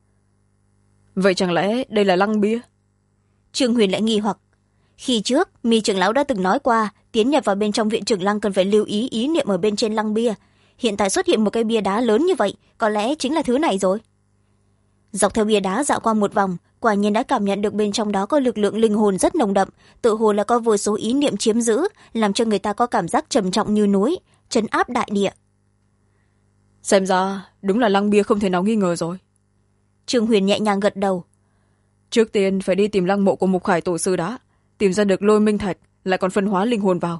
Vậy chẳng lẽ đây là lăng bia? Trương Huyền lại nghi hoặc. Khi trước, Mi trưởng lão đã từng nói qua, tiến nhập vào bên trong viện trưởng lăng cần phải lưu ý ý niệm ở bên trên lăng bia. Hiện tại xuất hiện một cái bia đá lớn như vậy, có lẽ chính là thứ này rồi. Dọc theo bia đá dạo qua một vòng, quả nhiên đã cảm nhận được bên trong đó có lực lượng linh hồn rất nồng đậm, tự hồ là có vô số ý niệm chiếm giữ, làm cho người ta có cảm giác trầm trọng như núi, trấn áp đại địa. Xem ra đúng là lăng bia không thể nào nghi ngờ rồi. Trương Huyền nhẹ nhàng gật đầu. Trước tiên phải đi tìm lăng mộ của Mục Khải tổ sư đã, tìm ra được lôi minh thạch, lại còn phân hóa linh hồn vào.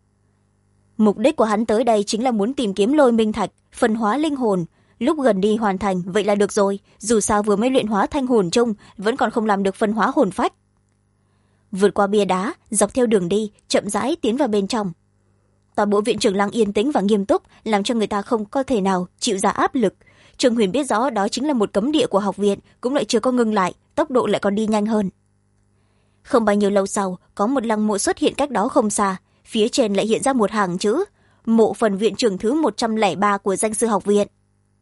Mục đích của hắn tới đây chính là muốn tìm kiếm lôi minh thạch, phân hóa linh hồn. Lúc gần đi hoàn thành, vậy là được rồi, dù sao vừa mới luyện hóa thanh hồn chung, vẫn còn không làm được phân hóa hồn phách. Vượt qua bia đá, dọc theo đường đi, chậm rãi tiến vào bên trong. Toàn bộ viện trưởng lăng yên tĩnh và nghiêm túc, làm cho người ta không có thể nào chịu ra áp lực. Trương Huyền biết rõ đó chính là một cấm địa của học viện, cũng lại chưa có ngưng lại, tốc độ lại còn đi nhanh hơn. Không bao nhiêu lâu sau, có một lăng mộ xuất hiện cách đó không xa, phía trên lại hiện ra một hàng chữ: Mộ phần viện trưởng thứ 103 của danh sư học viện.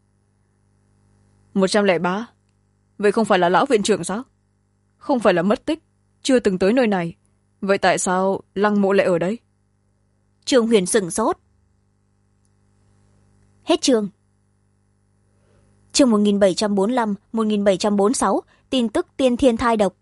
103? Vậy không phải là lão viện trưởng sao? Không phải là mất tích, chưa từng tới nơi này. Vậy tại sao lăng mộ lại ở đây? Trương Huyền sửng sốt. Hết chương. Chương 1745-1746, tin tức tiên thiên thai độc.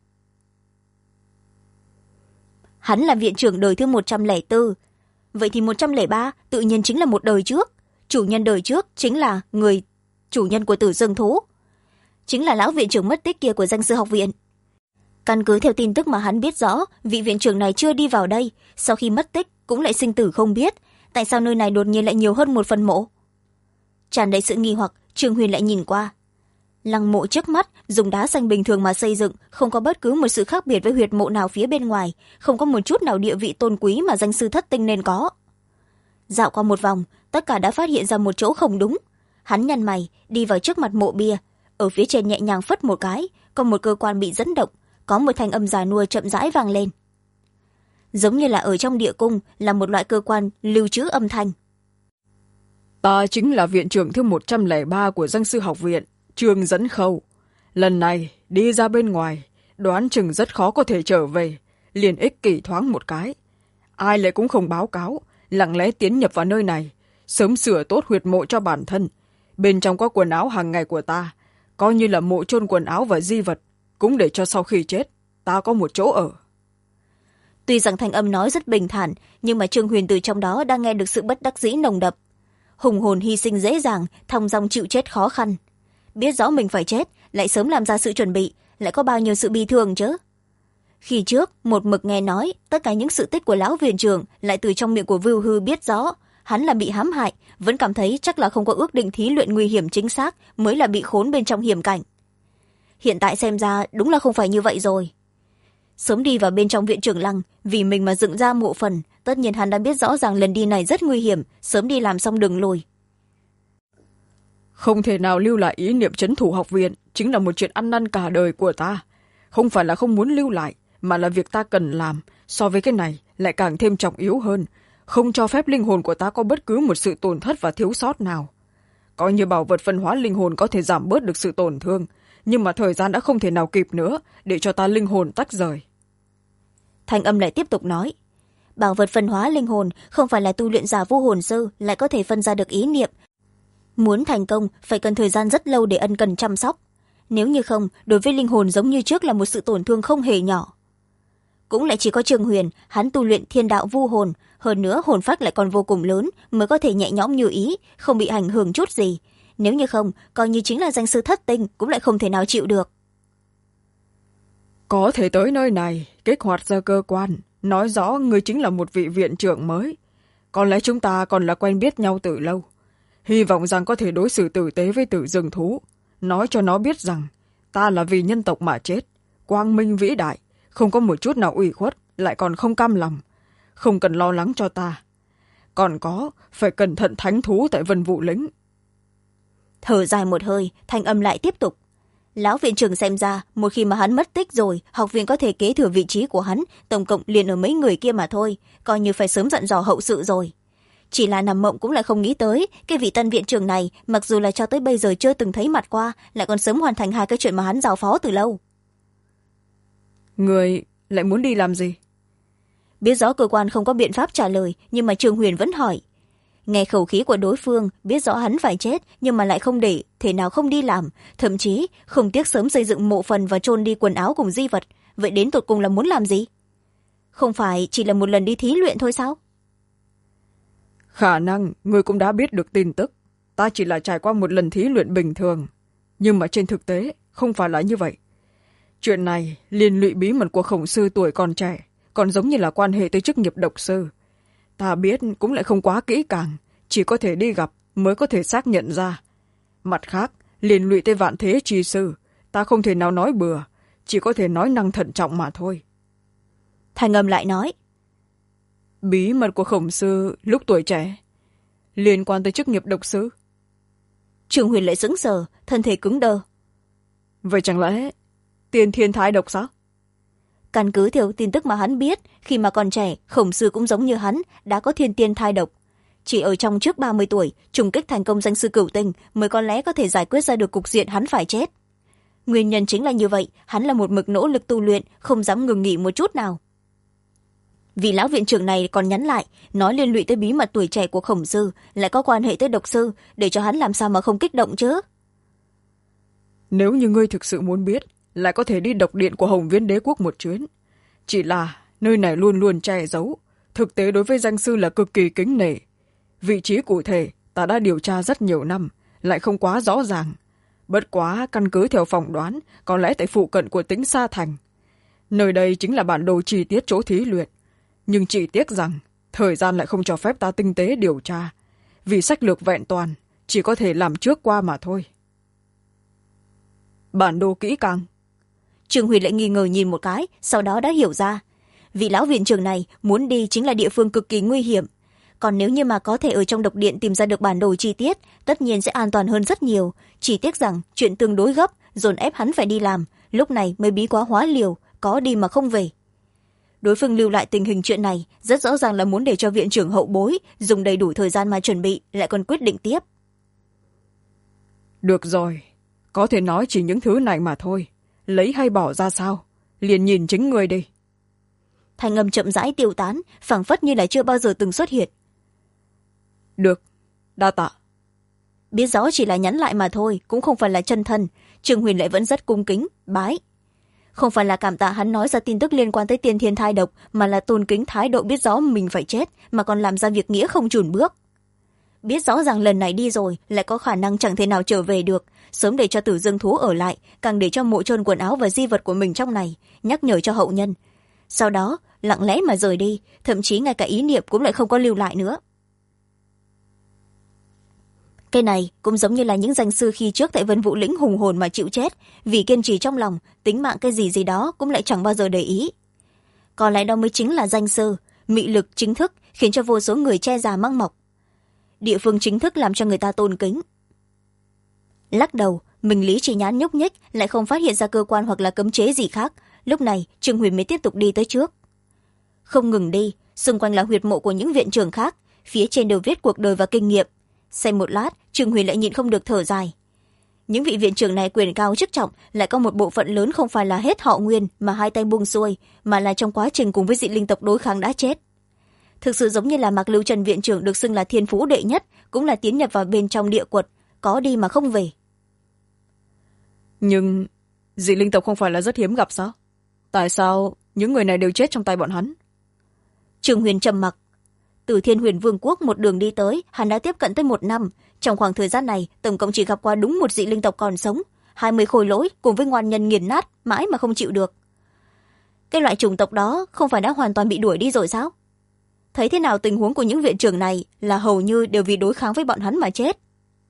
Hắn là viện trưởng đời thứ 104. Vậy thì 103 tự nhiên chính là một đời trước. Chủ nhân đời trước chính là người chủ nhân của Tử Dương Thú, chính là lão viện trưởng mất tích kia của danh sư học viện. Căn cứ theo tin tức mà hắn biết rõ, vị viện trưởng này chưa đi vào đây, sau khi mất tích cũng lại sinh tử không biết. Tại sao nơi này đột nhiên lại nhiều hơn một phần mộ? Tràn đầy sự nghi hoặc, Trương Huyền lại nhìn qua. Lăng mộ trước mắt dùng đá xanh bình thường mà xây dựng, không có bất cứ một sự khác biệt với huyệt mộ nào phía bên ngoài, không có một chút nào địa vị tôn quý mà danh sư thất tinh nên có. Dạo qua một vòng, tất cả đã phát hiện ra một chỗ không đúng. Hắn nhăn mày, đi vào trước mặt mộ bia, ở phía trên nhẹ nhàng phất một cái, có một cơ quan bị dẫn động, có một thanh âm già nua chậm rãi vang lên. Giống như là ở trong địa cung, là một loại cơ quan lưu trữ âm thanh. Ta chính là viện trưởng thứ 103 của danh sư học viện, Trương Dẫn Khâu. Lần này đi ra bên ngoài, đoán chừng rất khó có thể trở về, liền ích kỷ thoáng một cái. Ai lại cũng không báo cáo, lặng lẽ tiến nhập vào nơi này, sớm sửa tốt huyệt mộ cho bản thân. Bên trong có quần áo hàng ngày của ta, coi như là mộ chôn quần áo và di vật, cũng để cho sau khi chết ta có một chỗ ở. Tuy rằng thanh âm nói rất bình thản, nhưng mà Trương Huyền từ trong đó đang nghe được sự bất đắc dĩ nồng đậm. Hùng hồn hy sinh dễ dàng, thong dong chịu chết khó khăn. Biết rõ mình phải chết, lại sớm làm ra sự chuẩn bị, lại có bao nhiêu sự bi thương chứ. Khi trước một mực nghe nói tất cả những sự tích của lão viện trưởng, lại từ trong miệng của Vưu Hư biết rõ hắn là bị hãm hại, vẫn cảm thấy chắc là không có ước định thí luyện nguy hiểm chính xác, mới là bị khốn bên trong hiểm cảnh. Hiện tại xem ra đúng là không phải như vậy rồi. Sớm đi vào bên trong viện trưởng lăng, vì mình mà dựng ra mộ phần, tất nhiên hắn đã biết rõ ràng lần đi này rất nguy hiểm, sớm đi làm xong đường lùi. Không thể nào lưu lại ý niệm trấn thủ học viện, chính là một chuyện ăn năn cả đời của ta. Không phải là không muốn lưu lại, mà là việc ta cần làm, so với cái này lại càng thêm trọng yếu hơn, không cho phép linh hồn của ta có bất cứ một sự tổn thất và thiếu sót nào. Coi như bảo vật phân hóa linh hồn có thể giảm bớt được sự tổn thương, nhưng mà thời gian đã không thể nào kịp nữa để cho ta linh hồn tách rời. Thanh âm lại tiếp tục nói, bảo vật phân hóa linh hồn không phải là tu luyện giả vô hồn sư lại có thể phân ra được ý niệm. Muốn thành công phải cần thời gian rất lâu để ân cần chăm sóc. Nếu như không, đối với linh hồn giống như trước là một sự tổn thương không hề nhỏ. Cũng lại chỉ có Trương Huyền, hắn tu luyện thiên đạo vu hồn, hơn nữa hồn phách lại còn vô cùng lớn, mới có thể nhẹ nhõm như ý, không bị ảnh hưởng chút gì. Nếu như không, coi như chính là danh sư thất tinh cũng lại không thể nào chịu được. Có thể tới nơi này, kích hoạt ra cơ quan, nói rõ người chính là một vị viện trưởng mới. Có lẽ chúng ta còn là quen biết nhau từ lâu. Hy vọng rằng có thể đối xử tử tế với tử rừng thú, nói cho nó biết rằng ta là vì nhân tộc mà chết, quang minh vĩ đại, không có một chút nào ủy khuất, lại còn không cam lòng. Không cần lo lắng cho ta. Còn có, phải cẩn thận thánh thú tại Vân Vũ Lĩnh. Thở dài một hơi, thanh âm lại tiếp tục. Lão viện trưởng xem ra, một khi mà hắn mất tích rồi, học viện có thể kế thừa vị trí của hắn, tổng cộng liền ở mấy người kia mà thôi, coi như phải sớm dặn dò hậu sự rồi. Chỉ là nằm mộng cũng lại không nghĩ tới, cái vị tân viện trưởng này, mặc dù là cho tới bây giờ chưa từng thấy mặt qua, lại còn sớm hoàn thành hai cái chuyện mà hắn giao phó từ lâu. Người lại muốn đi làm gì? Biết rõ cơ quan không có biện pháp trả lời, nhưng mà Trương Huyền vẫn hỏi. Nghe khẩu khí của đối phương, biết rõ hắn phải chết, nhưng mà lại không để, thể nào không đi làm, thậm chí không tiếc sớm xây dựng mộ phần và chôn đi quần áo cùng di vật. Vậy đến tột cùng là muốn làm gì? Không phải chỉ là một lần đi thí luyện thôi sao? Khả năng người cũng đã biết được tin tức. Ta chỉ là trải qua một lần thí luyện bình thường. Nhưng mà trên thực tế, không phải là như vậy. Chuyện này liên lụy bí mật của khổng sư tuổi còn trẻ, còn giống như là quan hệ tới chức nghiệp độc sư. Ta biết cũng lại không quá kỹ càng, chỉ có thể đi gặp mới có thể xác nhận ra. Mặt khác, liên lụy tới vạn thế chi sư, ta không thể nào nói bừa, chỉ có thể nói năng thận trọng mà thôi. Thanh âm lại nói. Bí mật của khổng sư lúc tuổi trẻ, liên quan tới chức nghiệp độc sư. Trương Huyền lại sững sờ, thân thể cứng đơ. Vậy chẳng lẽ tiên thiên thái độc sao? Căn cứ theo tin tức mà hắn biết, khi mà còn trẻ, khổng sư cũng giống như hắn, đã có thiên tiên thai độc. Chỉ ở trong trước 30 tuổi, trùng kích thành công danh sư cửu tinh mới có lẽ có thể giải quyết ra được cục diện hắn phải chết. Nguyên nhân chính là như vậy, hắn là một mực nỗ lực tu luyện, không dám ngừng nghỉ một chút nào. Vị lão viện trưởng này còn nhắn lại, nói liên lụy tới bí mật tuổi trẻ của khổng sư, lại có quan hệ tới độc sư, để cho hắn làm sao mà không kích động chứ. Nếu như ngươi thực sự muốn biết, lại có thể đi độc điện của Hồng Viễn Đế Quốc một chuyến. Chỉ là nơi này luôn luôn che giấu, thực tế đối với danh sư là cực kỳ kính nể. Vị trí cụ thể ta đã điều tra rất nhiều năm, lại không quá rõ ràng. Bất quá căn cứ theo phỏng đoán, có lẽ tại phụ cận của Tĩnh Sa Thành. Nơi đây chính là bản đồ chi tiết chỗ thí luyện. Nhưng chỉ tiếc rằng, thời gian lại không cho phép ta tinh tế điều tra. Vì sách lược vẹn toàn, chỉ có thể làm trước qua mà thôi. Bản đồ kỹ càng. Trương Huy lại nghi ngờ nhìn một cái, sau đó đã hiểu ra. Vị lão viện trưởng này muốn đi chính là địa phương cực kỳ nguy hiểm. Còn nếu như mà có thể ở trong độc điện tìm ra được bản đồ chi tiết, tất nhiên sẽ an toàn hơn rất nhiều. Chỉ tiếc rằng chuyện tương đối gấp, dồn ép hắn phải đi làm, lúc này mới bí quá hóa liều, có đi mà không về. Đối phương lưu lại tình hình chuyện này, rất rõ ràng là muốn để cho viện trưởng hậu bối dùng đầy đủ thời gian mà chuẩn bị, lại còn quyết định tiếp. Được rồi, có thể nói chỉ những thứ này mà thôi. Lấy hay bỏ ra sao? Liền nhìn chính người đi. Thanh âm chậm rãi tiêu tán, phảng phất như là chưa bao giờ từng xuất hiện. Được, đa tạ. Biết rõ chỉ là nhắn lại mà thôi, cũng không phải là chân thân. Trương Huyền lại vẫn rất cung kính, bái. không phải là cảm tạ hắn nói ra tin tức liên quan tới tiên thiên thai độc, mà là tôn kính thái độ biết rõ mình phải chết mà còn làm ra việc nghĩa không chùn bước. Biết rõ rằng lần này đi rồi lại có khả năng chẳng thể nào trở về được, sớm để cho Tử Dương thú ở lại, càng để cho mộ chôn quần áo và di vật của mình trong này, nhắc nhở cho hậu nhân. Sau đó lặng lẽ mà rời đi, thậm chí ngay cả ý niệm cũng lại không có lưu lại nữa. Cái này cũng giống như là những danh sư khi trước tại Vân Vũ Lĩnh hùng hồn mà chịu chết, vì kiên trì trong lòng, tính mạng cái gì gì đó cũng lại chẳng bao giờ để ý. Có lẽ đó mới chính là danh sư, mị lực chính thức khiến cho vô số người che già mang mọc. Địa phương chính thức làm cho người ta tôn kính. Lắc đầu, mình lý trí nhãn nhúc nhích, lại không phát hiện ra cơ quan hoặc là cấm chế gì khác. Lúc này Trương Huyền mới tiếp tục đi tới trước. Không ngừng đi, xung quanh là huyệt mộ của những viện trưởng khác, phía trên đều viết cuộc đời và kinh nghiệm. Xem một lát, Trương Huyền lại nhịn không được thở dài. Những vị viện trưởng này quyền cao chức trọng, lại có một bộ phận lớn không phải là hết họ Nguyên mà hai tay buông xuôi, mà là trong quá trình cùng với dị linh tộc đối kháng đã chết. Thực sự giống như là Mạc Lưu Trần viện trưởng được xưng là thiên phú đệ nhất, cũng là tiến nhập vào bên trong địa quật, có đi mà không về. Nhưng dị linh tộc không phải là rất hiếm gặp sao? Tại sao những người này đều chết trong tay bọn hắn? Trương Huyền trầm mặc. Từ Thiên Huyền Vương quốc một đường đi tới, hắn đã tiếp cận tới 1 năm. Trong khoảng thời gian này, tổng cộng chỉ gặp qua đúng một dị linh tộc còn sống, 20 khối lỗi cùng với ngoan nhân nghiền nát, mãi mà không chịu được. Cái loại chủng tộc đó không phải đã hoàn toàn bị đuổi đi rồi sao? Thấy thế nào tình huống của những viện trưởng này là hầu như đều vì đối kháng với bọn hắn mà chết.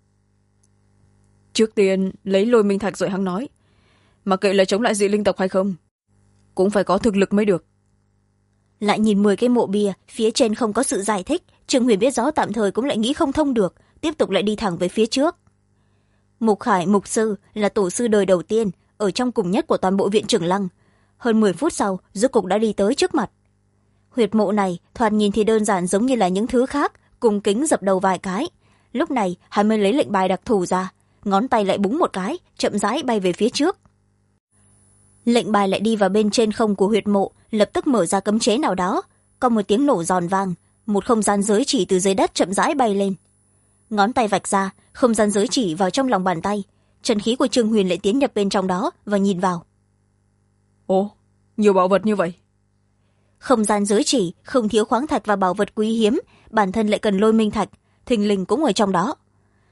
Trước tiên lấy Lôi Minh Thạch rồi hắn nói, mà kệ là chống lại dị linh tộc hay không, cũng phải có thực lực mới được. Lại nhìn 10 cái mộ bia, phía trên không có sự giải thích, Trương Huyền biết rõ tạm thời cũng lại nghĩ không thông được, tiếp tục lại đi thẳng về phía trước. Mục Khải mục sư là tổ sư đời đầu tiên, ở trong cùng nhất của toàn bộ viện trưởng Lăng. Hơn 10 phút sau, rốt cục đã đi tới trước mặt. Huyệt mộ này thoạt nhìn thì đơn giản giống như là những thứ khác, cùng kính dập đầu vài cái. Lúc này hắn mới lấy lệnh bài đặc thù ra, ngón tay lại búng một cái, chậm rãi bay về phía trước. Lệnh bài lại đi vào bên trên không của huyệt mộ, lập tức mở ra cấm chế nào đó. Có một tiếng nổ giòn vang, một không gian giới chỉ từ dưới đất chậm rãi bay lên. Ngón tay vạch ra, không gian giới chỉ vào trong lòng bàn tay. Chân khí của Trương Huyền lại tiến nhập bên trong đó và nhìn vào. Ồ, nhiều bảo vật như vậy. Không gian giới chỉ không thiếu khoáng thạch và bảo vật quý hiếm, bản thân lại cần Lôi Minh Thạch, thình lình cũng ở trong đó.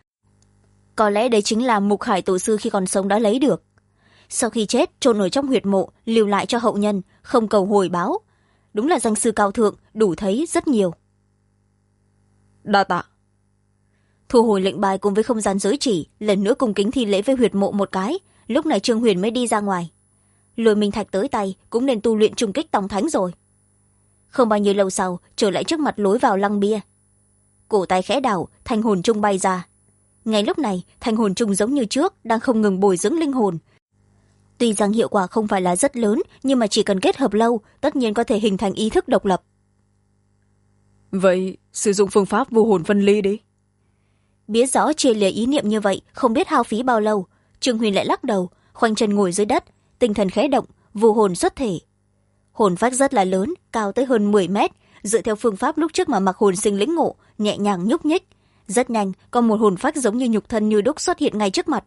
Có lẽ đây chính là Mục Khải tổ sư khi còn sống đã lấy được. Sau khi chết, chôn ở trong huyệt mộ, lưu lại cho hậu nhân, không cầu hồi báo. Đúng là danh sư cao thượng, đủ thấy rất nhiều. Đa tạ. Thu hồi lệnh bài cùng với không gian giới chỉ, lần nữa cung kính thi lễ với huyệt mộ một cái, lúc này Trương Huyền mới đi ra ngoài. Lôi Minh Thạch tới tay cũng nên tu luyện trùng kích tòng thánh rồi. Không bao nhiêu lâu sau, trở lại trước mặt lối vào lăng bia. Cổ tay khẽ đảo, thanh hồn trung bay ra. Ngay lúc này, thanh hồn trung giống như trước, đang không ngừng bồi dưỡng linh hồn. Tuy rằng hiệu quả không phải là rất lớn, nhưng mà chỉ cần kết hợp lâu, tất nhiên có thể hình thành ý thức độc lập. Vậy, sử dụng phương pháp vô hồn phân ly đi. Biết rõ chia lìa ý niệm như vậy, không biết hao phí bao lâu, Trương Huyền lại lắc đầu, khoanh chân ngồi dưới đất, tinh thần khẽ động, vô hồn xuất thể. Hồn phách rất là lớn, cao tới hơn 10 mét, dựa theo phương pháp lúc trước mà Mặc Hồn Sinh lĩnh ngộ, nhẹ nhàng nhúc nhích. Rất nhanh, có một hồn phách giống như nhục thân như đúc xuất hiện ngay trước mặt.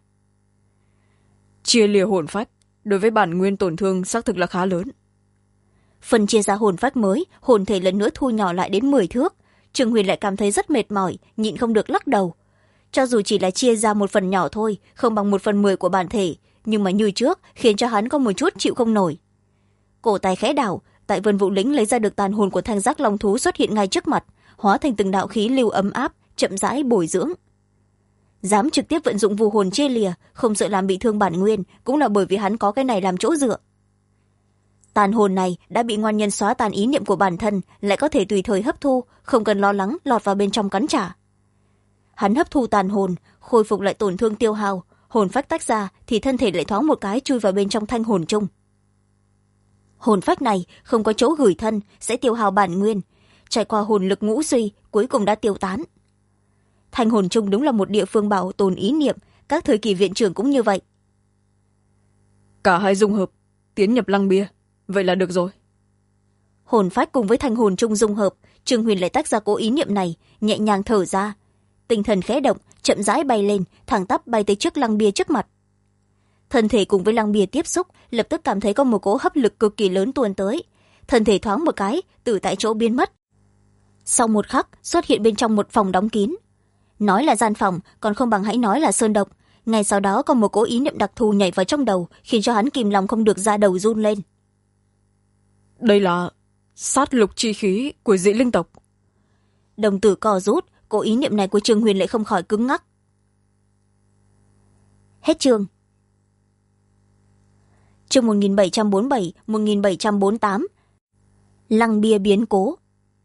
Chia lìa hồn phách, đối với bản nguyên tổn thương xác thực là khá lớn. Phần chia ra hồn phách mới, hồn thể lần nữa thu nhỏ lại đến 10 thước. Trương Huyền lại cảm thấy rất mệt mỏi, nhịn không được lắc đầu. Cho dù chỉ là chia ra một phần nhỏ thôi, không bằng 1/10 của bản thể, nhưng mà như trước khiến cho hắn có một chút chịu không nổi. Cổ tay khẽ đảo, tại Vân Vũ Lĩnh lấy ra được tàn hồn của thanh giác long thú xuất hiện ngay trước mặt, hóa thành từng đạo khí lưu ấm áp, chậm rãi bồi dưỡng. Dám trực tiếp vận dụng vu hồn chia lìa, không sợ làm bị thương bản nguyên, cũng là bởi vì hắn có cái này làm chỗ dựa. Tàn hồn này đã bị ngoan nhân xóa tàn ý niệm của bản thân, lại có thể tùy thời hấp thu, không cần lo lắng lọt vào bên trong cắn trả. Hắn hấp thu tàn hồn, khôi phục lại tổn thương tiêu hao, hồn phách tách ra thì thân thể lại thoáng một cái chui vào bên trong thanh hồn chung. Hồn phách này không có chỗ gửi thân, sẽ tiêu hao bản nguyên, trải qua hồn lực ngũ suy, cuối cùng đã tiêu tán. Thanh hồn chung đúng là một địa phương bảo tồn ý niệm, các thời kỳ viện trưởng cũng như vậy. Cả hai dung hợp, tiến nhập lăng bia, vậy là được rồi. Hồn phách cùng với thanh hồn chung dung hợp, Trương Huyền lại tách ra cố ý niệm này, nhẹ nhàng thở ra. Tinh thần khẽ động, chậm rãi bay lên, thẳng tắp bay tới trước lăng bia trước mặt. thân thể cùng với lăng bia tiếp xúc, lập tức cảm thấy có một cỗ hấp lực cực kỳ lớn tuôn tới. Thân thể thoáng một cái, từ tại chỗ biến mất. Sau một khắc, xuất hiện bên trong một phòng đóng kín. Nói là gian phòng, còn không bằng hãy nói là sơn động. Ngay sau đó có một cỗ ý niệm đặc thù nhảy vào trong đầu, khiến cho hắn kìm lòng không được ra đầu run lên. Đây là sát lục chi khí của dị linh tộc. Đồng tử co rút, cỗ ý niệm này của Trương Huyền lại không khỏi cứng ngắc. Hết chương. Chương 1747, 1748. Lăng bia biến cố.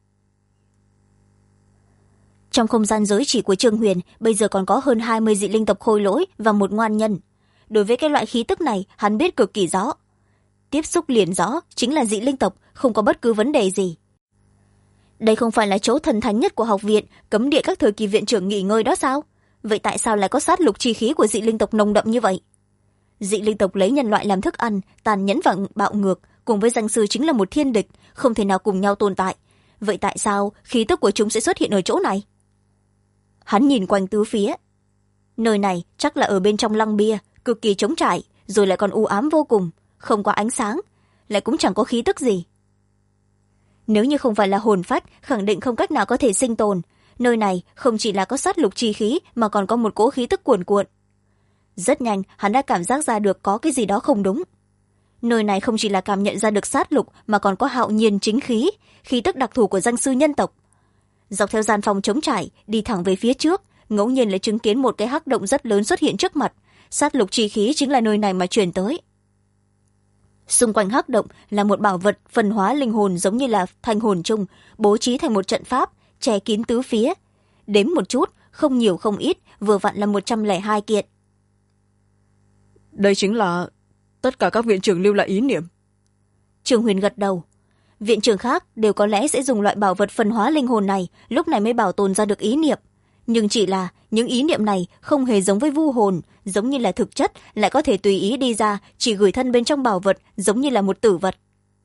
Trong không gian giới chỉ của Trương Huyền, bây giờ còn có hơn 20 dị linh tộc khôi lỗi và một ngoan nhân. Đối với cái loại khí tức này, hắn biết cực kỳ rõ. Tiếp xúc liền rõ, chính là dị linh tộc, không có bất cứ vấn đề gì. Đây không phải là chỗ thần thánh nhất của học viện, cấm địa các thời kỳ viện trưởng nghỉ ngơi đó sao? Vậy tại sao lại có sát lục chi khí của dị linh tộc nồng đậm như vậy? Dị linh tộc lấy nhân loại làm thức ăn, tàn nhẫn và bạo ngược, cùng với danh sư chính là một thiên địch, không thể nào cùng nhau tồn tại. Vậy tại sao khí tức của chúng sẽ xuất hiện ở chỗ này? Hắn nhìn quanh tứ phía. Nơi này chắc là ở bên trong lăng bia, cực kỳ trống trải, rồi lại còn u ám vô cùng, không có ánh sáng, lại cũng chẳng có khí tức gì. Nếu như không phải là hồn phách, khẳng định không cách nào có thể sinh tồn. Nơi này không chỉ là có sát lục chi khí, mà còn có một cỗ khí tức cuồn cuộn. Rất nhanh, hắn đã cảm giác ra được có cái gì đó không đúng. Nơi này không chỉ là cảm nhận ra được sát lục, mà còn có hạo nhiên chính khí, khí tức đặc thù của danh sư nhân tộc. Dọc theo gian phòng trống trải, đi thẳng về phía trước, ngẫu nhiên lại chứng kiến một cái hắc động rất lớn xuất hiện trước mặt. Sát lục chi khí chính là nơi này mà truyền tới. Xung quanh hắc động là một bảo vật phân hóa linh hồn giống như là thanh hồn chung, bố trí thành một trận pháp, che kín tứ phía. Đếm một chút, không nhiều không ít, vừa vặn là 102 kiện. Đây chính là tất cả các viện trưởng lưu lại ý niệm. Trương Huyền gật đầu. Viện trưởng khác đều có lẽ sẽ dùng loại bảo vật phân hóa linh hồn này, lúc này mới bảo tồn ra được ý niệm. Nhưng chỉ là những ý niệm này không hề giống với vu hồn, giống như là thực chất, lại có thể tùy ý đi ra, chỉ gửi thân bên trong bảo vật, giống như là một tử vật.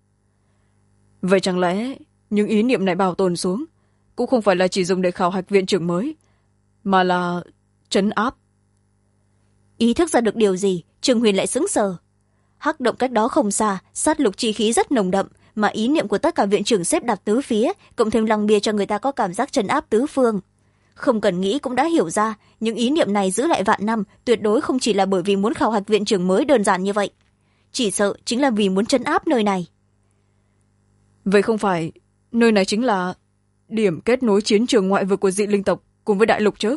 Vậy chẳng lẽ những ý niệm này bảo tồn xuống cũng không phải là chỉ dùng để khảo hạch viện trưởng mới, mà là trấn áp? Ý thức ra được điều gì, Trương Huyền lại sững sờ. Hắc động cách đó không xa, sát lục chi khí rất nồng đậm, mà ý niệm của tất cả viện trưởng xếp đặt tứ phía, cộng thêm lăng bia cho người ta có cảm giác trấn áp tứ phương. Không cần nghĩ cũng đã hiểu ra, những ý niệm này giữ lại vạn năm, tuyệt đối không chỉ là bởi vì muốn khảo hạch viện trưởng mới đơn giản như vậy. Chỉ sợ chính là vì muốn trấn áp nơi này. Vậy không phải nơi này chính là điểm kết nối chiến trường ngoại vực của dị linh tộc cùng với đại lục chứ?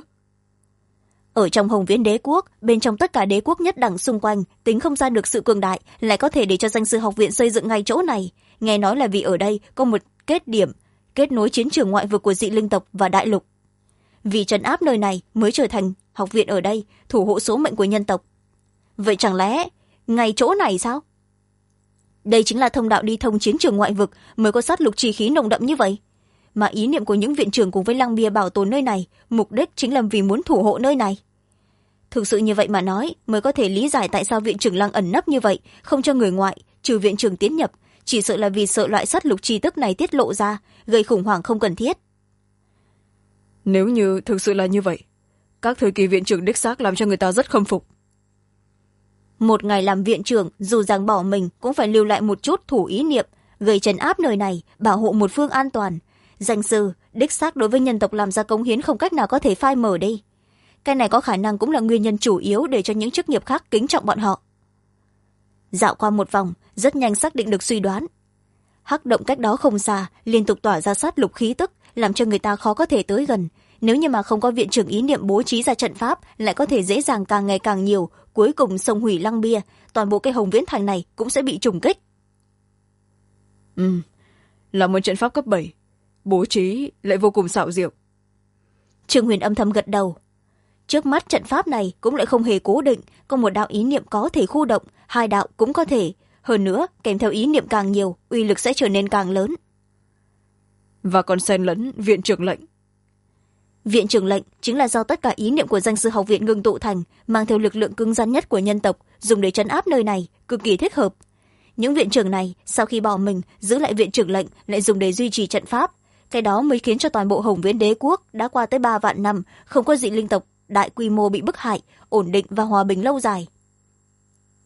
Ở trong Hồng Viễn đế quốc, bên trong tất cả đế quốc nhất đẳng xung quanh, tính không ra được sự cường đại, lại có thể để cho danh sư học viện xây dựng ngay chỗ này. Nghe nói là vì ở đây có một kết điểm, kết nối chiến trường ngoại vực của dị linh tộc và đại lục. Vì trấn áp nơi này mới trở thành học viện ở đây, thủ hộ số mệnh của nhân tộc. Vậy chẳng lẽ ngay chỗ này sao? Đây chính là thông đạo đi thông chiến trường ngoại vực, mới có sát lục chi khí nồng đậm như vậy. Mà ý niệm của những viện trưởng cùng với lăng bia bảo tồn nơi này, mục đích chính là vì muốn thủ hộ nơi này. Thực sự như vậy mà nói, mới có thể lý giải tại sao viện trưởng lăng ẩn nấp như vậy, không cho người ngoại, trừ viện trưởng tiến nhập, chỉ sợ là vì sợ loại sát lục chi tức này tiết lộ ra, gây khủng hoảng không cần thiết. Nếu như thực sự là như vậy, các thời kỳ viện trưởng đích xác làm cho người ta rất khâm phục. Một ngày làm viện trưởng, dù rằng bỏ mình cũng phải lưu lại một chút thủ ý niệm, gây trấn áp nơi này, bảo hộ một phương an toàn. Danh sư, đích xác đối với nhân tộc làm ra cống hiến không cách nào có thể phai mờ đi. Cái này có khả năng cũng là nguyên nhân chủ yếu để cho những chức nghiệp khác kính trọng bọn họ. Dạo qua một vòng, rất nhanh xác định được suy đoán. Hắc động cách đó không xa, liên tục tỏa ra sát lục khí tức, làm cho người ta khó có thể tới gần. Nếu như mà không có viện trưởng ý niệm bố trí ra trận pháp, lại có thể dễ dàng càng ngày càng nhiều, cuối cùng xông hủy lăng bia, toàn bộ cái Hồng Viễn thành này cũng sẽ bị trùng kích. Là một trận pháp cấp 7, bố trí lại vô cùng xảo diệu. Trương Huyền âm thầm gật đầu. Trước mắt trận pháp này cũng lại không hề cố định, có một đạo ý niệm có thể khu động, hai đạo cũng có thể. Hơn nữa, kèm theo ý niệm càng nhiều, uy lực sẽ trở nên càng lớn. Và còn xen lẫn viện trưởng lệnh. Viện trưởng lệnh chính là do tất cả ý niệm của danh sư học viện ngưng tụ thành, mang theo lực lượng cứng rắn nhất của nhân tộc, dùng để trấn áp nơi này, cực kỳ thích hợp. Những viện trưởng này, sau khi bỏ mình, giữ lại viện trưởng lệnh lại dùng để duy trì trận pháp. Cái đó mới khiến cho toàn bộ Hồng Viễn đế quốc đã qua tới 3 vạn năm, không có dị linh tộc đại quy mô bị bức hại, ổn định và hòa bình lâu dài.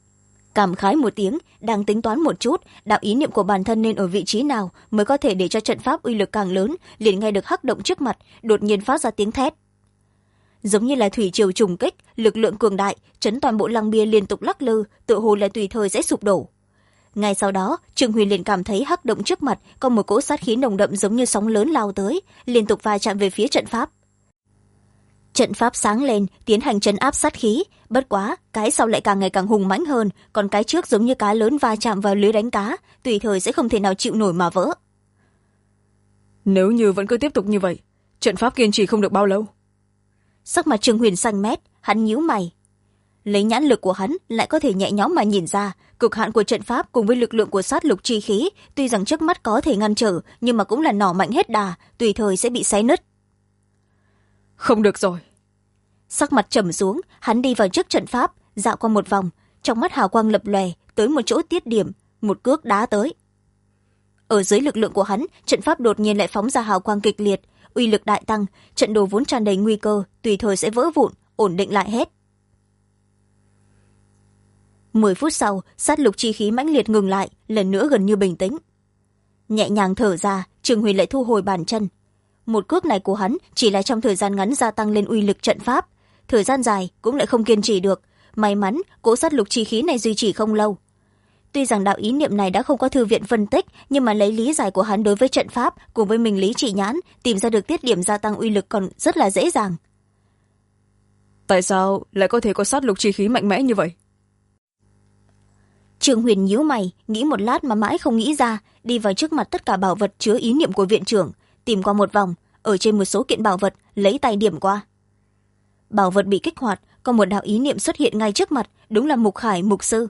Cảm khái một tiếng, đang tính toán một chút đạo ý niệm của bản thân nên ở vị trí nào mới có thể để cho trận pháp uy lực càng lớn, liền nghe được hắc động trước mặt đột nhiên phát ra tiếng thét. Giống như là thủy triều trùng kích, lực lượng cường đại chấn toàn bộ lăng bia liên tục lắc lư, tựa hồ là tùy thời sẽ sụp đổ. Ngay sau đó, Trương Huyền liền cảm thấy hắc động trước mặt có một cỗ sát khí nồng đậm giống như sóng lớn lao tới, liên tục va chạm về phía trận pháp. Trận pháp sáng lên, tiến hành trấn áp sát khí, bất quá cái sau lại càng ngày càng hùng mãnh hơn, còn cái trước giống như cá lớn va chạm vào lưới đánh cá, tùy thời sẽ không thể nào chịu nổi mà vỡ. Nếu như vẫn cứ tiếp tục như vậy, trận pháp kiên trì không được bao lâu. Sắc mặt Trương Huyền xanh mét, hắn nhíu mày. Lấy nhãn lực của hắn lại có thể nhẹ nhõm mà nhìn ra, cực hạn của trận pháp cùng với lực lượng của sát lục chi khí, tuy rằng trước mắt có thể ngăn trở, nhưng mà cũng là nỏ mạnh hết đà, tùy thời sẽ bị xé nứt. Không được rồi. Sắc mặt trầm xuống, hắn đi vào trước trận pháp, dạo qua một vòng, trong mắt hào quang lập lòe, tới một chỗ tiết điểm, một cước đá tới. Ở dưới lực lượng của hắn, trận pháp đột nhiên lại phóng ra hào quang kịch liệt, uy lực đại tăng, trận đồ vốn tràn đầy nguy cơ, tùy thời sẽ vỡ vụn, ổn định lại hết. 10 phút sau, sát lục chi khí mãnh liệt ngừng lại, lần nữa gần như bình tĩnh. Nhẹ nhàng thở ra, Trương Huyền lại thu hồi bàn chân. Một cước này của hắn chỉ là trong thời gian ngắn gia tăng lên uy lực trận pháp, thời gian dài cũng lại không kiên trì được. May mắn cỗ sát lục chi khí này duy trì không lâu. Tuy rằng đạo ý niệm này đã không có thư viện phân tích, nhưng mà lấy lý giải của hắn đối với trận pháp cùng với minh lý chỉ nhãn, tìm ra được tiết điểm gia tăng uy lực còn rất là dễ dàng. Tại sao lại có thể có sát lục chi khí mạnh mẽ như vậy? Trương Huyền nhíu mày, nghĩ một lát mà mãi không nghĩ ra, đi vào trước mặt tất cả bảo vật chứa ý niệm của viện trưởng, tìm qua một vòng, ở trên một số kiện bảo vật lấy tay điểm qua. Bảo vật bị kích hoạt, có một đạo ý niệm xuất hiện ngay trước mặt, đúng là Mục Khải mục sư.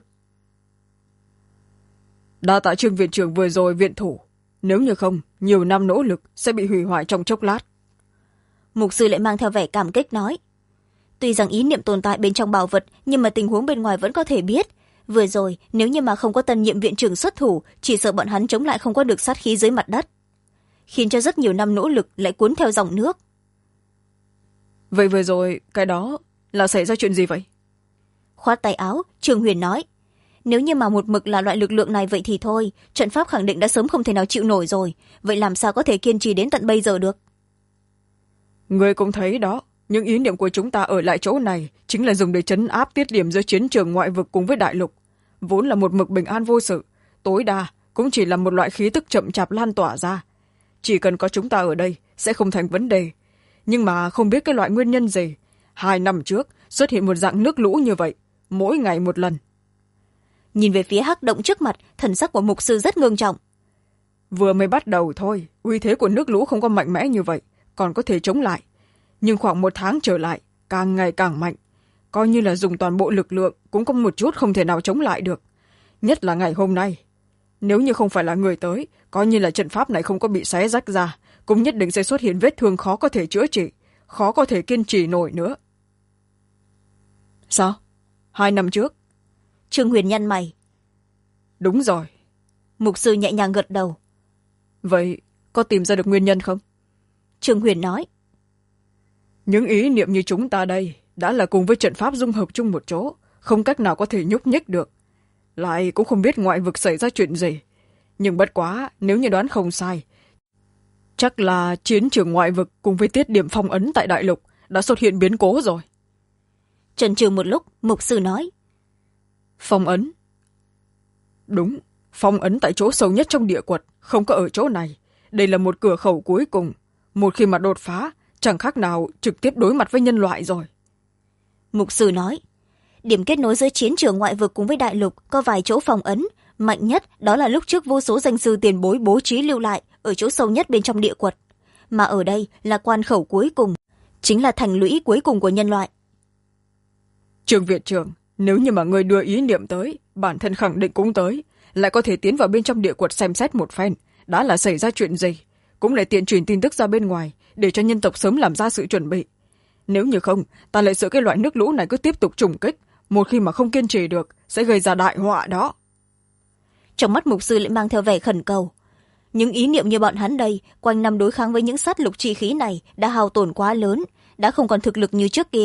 Đa tạ Trương viện trưởng vừa rồi viện thủ, nếu như không, nhiều năm nỗ lực sẽ bị hủy hoại trong chốc lát. Mục sư lại mang theo vẻ cảm kích nói. Tuy rằng ý niệm tồn tại bên trong bảo vật, nhưng mà tình huống bên ngoài vẫn có thể biết. Vừa rồi, nếu như mà không có tân nhiệm viện trưởng xuất thủ, chỉ sợ bọn hắn chống lại không có được sát khí dưới mặt đất, khiến cho rất nhiều năm nỗ lực lại cuốn theo dòng nước. Vậy vừa rồi, cái đó là xảy ra chuyện gì vậy? Khoát tay áo, Trương Huyền nói. Nếu như mà một mực là loại lực lượng này vậy thì thôi, trận pháp khẳng định đã sớm không thể nào chịu nổi rồi. Vậy làm sao có thể kiên trì đến tận bây giờ được? Người cũng thấy đó, những ý niệm của chúng ta ở lại chỗ này chính là dùng để trấn áp tiết điểm giữa chiến trường ngoại vực cùng với đại lục. Vốn là một mực bình an vô sự, tối đa cũng chỉ là một loại khí tức chậm chạp lan tỏa ra. Chỉ cần có chúng ta ở đây sẽ không thành vấn đề. Nhưng mà không biết cái loại nguyên nhân gì, 2 năm trước xuất hiện một dạng nước lũ như vậy, mỗi ngày một lần. Nhìn về phía hắc động trước mặt, thần sắc của mục sư rất ngưng trọng. Vừa mới bắt đầu thôi, uy thế của nước lũ không có mạnh mẽ như vậy, còn có thể chống lại. Nhưng khoảng 1 tháng trở lại, càng ngày càng mạnh. Coi như là dùng toàn bộ lực lượng cũng có một chút không thể nào chống lại được. Nhất là ngày hôm nay. Nếu như không phải là người tới, coi như là trận pháp này không có bị xé rách ra, cũng nhất định sẽ xuất hiện vết thương khó có thể chữa trị, khó có thể kiên trì nổi nữa. Sao? 2 năm trước? Trương Huyền nhăn mày. Đúng rồi. Mục sư nhẹ nhàng gật đầu. Vậy có tìm ra được nguyên nhân không? Trương Huyền nói. Những ý niệm như chúng ta đây đã là cùng với trận pháp dung hợp chung một chỗ, không cách nào có thể nhúc nhích được. Lại cũng không biết ngoại vực xảy ra chuyện gì. Nhưng bất quá, nếu như đoán không sai, chắc là chiến trường ngoại vực cùng với tiết điểm phong ấn tại đại lục đã xuất hiện biến cố rồi. Chần chừ một lúc, mục sư nói. Phong ấn? Đúng, phong ấn tại chỗ sâu nhất trong địa quật, không có ở chỗ này. Đây là một cửa khẩu cuối cùng. Một khi mà đột phá, chẳng khác nào trực tiếp đối mặt với nhân loại rồi. Mục sư nói. Điểm kết nối giữa chiến trường ngoại vực cùng với đại lục có vài chỗ phong ấn. Mạnh nhất đó là lúc trước vô số danh sư tiền bối bố trí lưu lại ở chỗ sâu nhất bên trong địa quật. Mà ở đây là quan khẩu cuối cùng, chính là thành lũy cuối cùng của nhân loại. Trương viện trưởng, nếu như mà người đưa ý niệm tới, bản thân khẳng định cũng tới, lại có thể tiến vào bên trong địa quật xem xét một phen, đã là xảy ra chuyện gì, cũng lại tiện truyền tin tức ra bên ngoài, để cho nhân tộc sớm làm ra sự chuẩn bị. Nếu như không, ta lại sợ cái loại nước lũ này cứ tiếp tục trùng kích, một khi mà không kiên trì được, sẽ gây ra đại họa đó. Trong mắt mục sư lại mang theo vẻ khẩn cầu. Những ý niệm như bọn hắn đây, quanh năm đối kháng với những sát lục chi khí này đã hao tổn quá lớn, đã không còn thực lực như trước kia.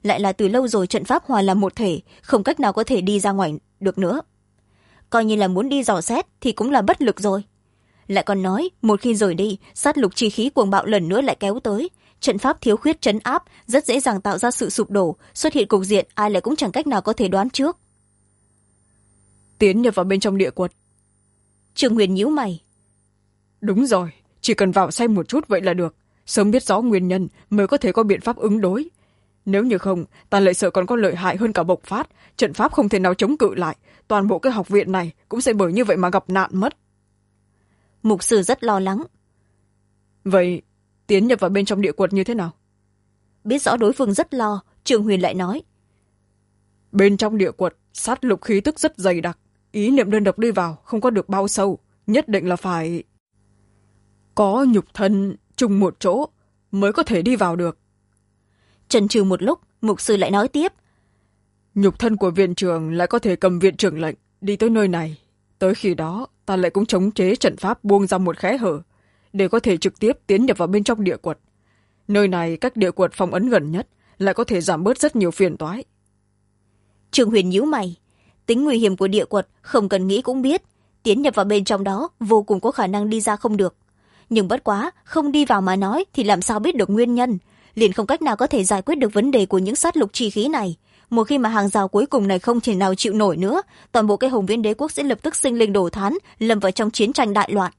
lại là từ lâu rồi trận pháp hòa làm một thể, không cách nào có thể đi ra ngoài được nữa. Coi như là muốn đi dò xét thì cũng là bất lực rồi. Lại còn nói một khi rời đi, sát lục chi khí cuồng bạo lần nữa lại kéo tới, trận pháp thiếu khuyết trấn áp rất dễ dàng tạo ra sự sụp đổ, xuất hiện cục diện ai lại cũng chẳng cách nào có thể đoán trước. Tiến nhập vào bên trong địa quật. Trương Huyền nhíu mày. Đúng rồi, chỉ cần vào xem một chút vậy là được, sớm biết rõ nguyên nhân mới có thể có biện pháp ứng đối. Nếu như không, ta lại sợ còn có lợi hại hơn cả bộc phát, trận pháp không thể nào chống cự lại, toàn bộ cái học viện này cũng sẽ bởi như vậy mà gặp nạn mất. Mục sư rất lo lắng. Vậy tiến nhập vào bên trong địa quật như thế nào? Biết rõ đối phương rất lo, Trương Huyền lại nói. Bên trong địa quật, sát lục khí tức rất dày đặc, ý niệm đơn độc đi vào không có được bao sâu, nhất định là phải có nhục thân chung một chỗ mới có thể đi vào được. Chần chừ một lúc, mục sư lại nói tiếp. Nhục thân của viện trưởng lại có thể cầm viện trưởng lệnh đi tới nơi này, tới khi đó ta lại cũng chống chế trận pháp buông ra một kẽ hở để có thể trực tiếp tiến nhập vào bên trong địa quật. Nơi này cách địa quật phong ấn gần nhất, lại có thể giảm bớt rất nhiều phiền toái. Trương Huyền nhíu mày. Tính nguy hiểm của địa quật không cần nghĩ cũng biết, tiến nhập vào bên trong đó vô cùng có khả năng đi ra không được. Nhưng bất quá không đi vào mà nói thì làm sao biết được nguyên nhân, liền không cách nào có thể giải quyết được vấn đề của những sát lục chi khí này. Một khi mà hàng rào cuối cùng này không thể nào chịu nổi nữa, toàn bộ cái Hồng Viễn Đế quốc sẽ lập tức sinh linh đổ thán, lâm vào trong chiến tranh đại loạn.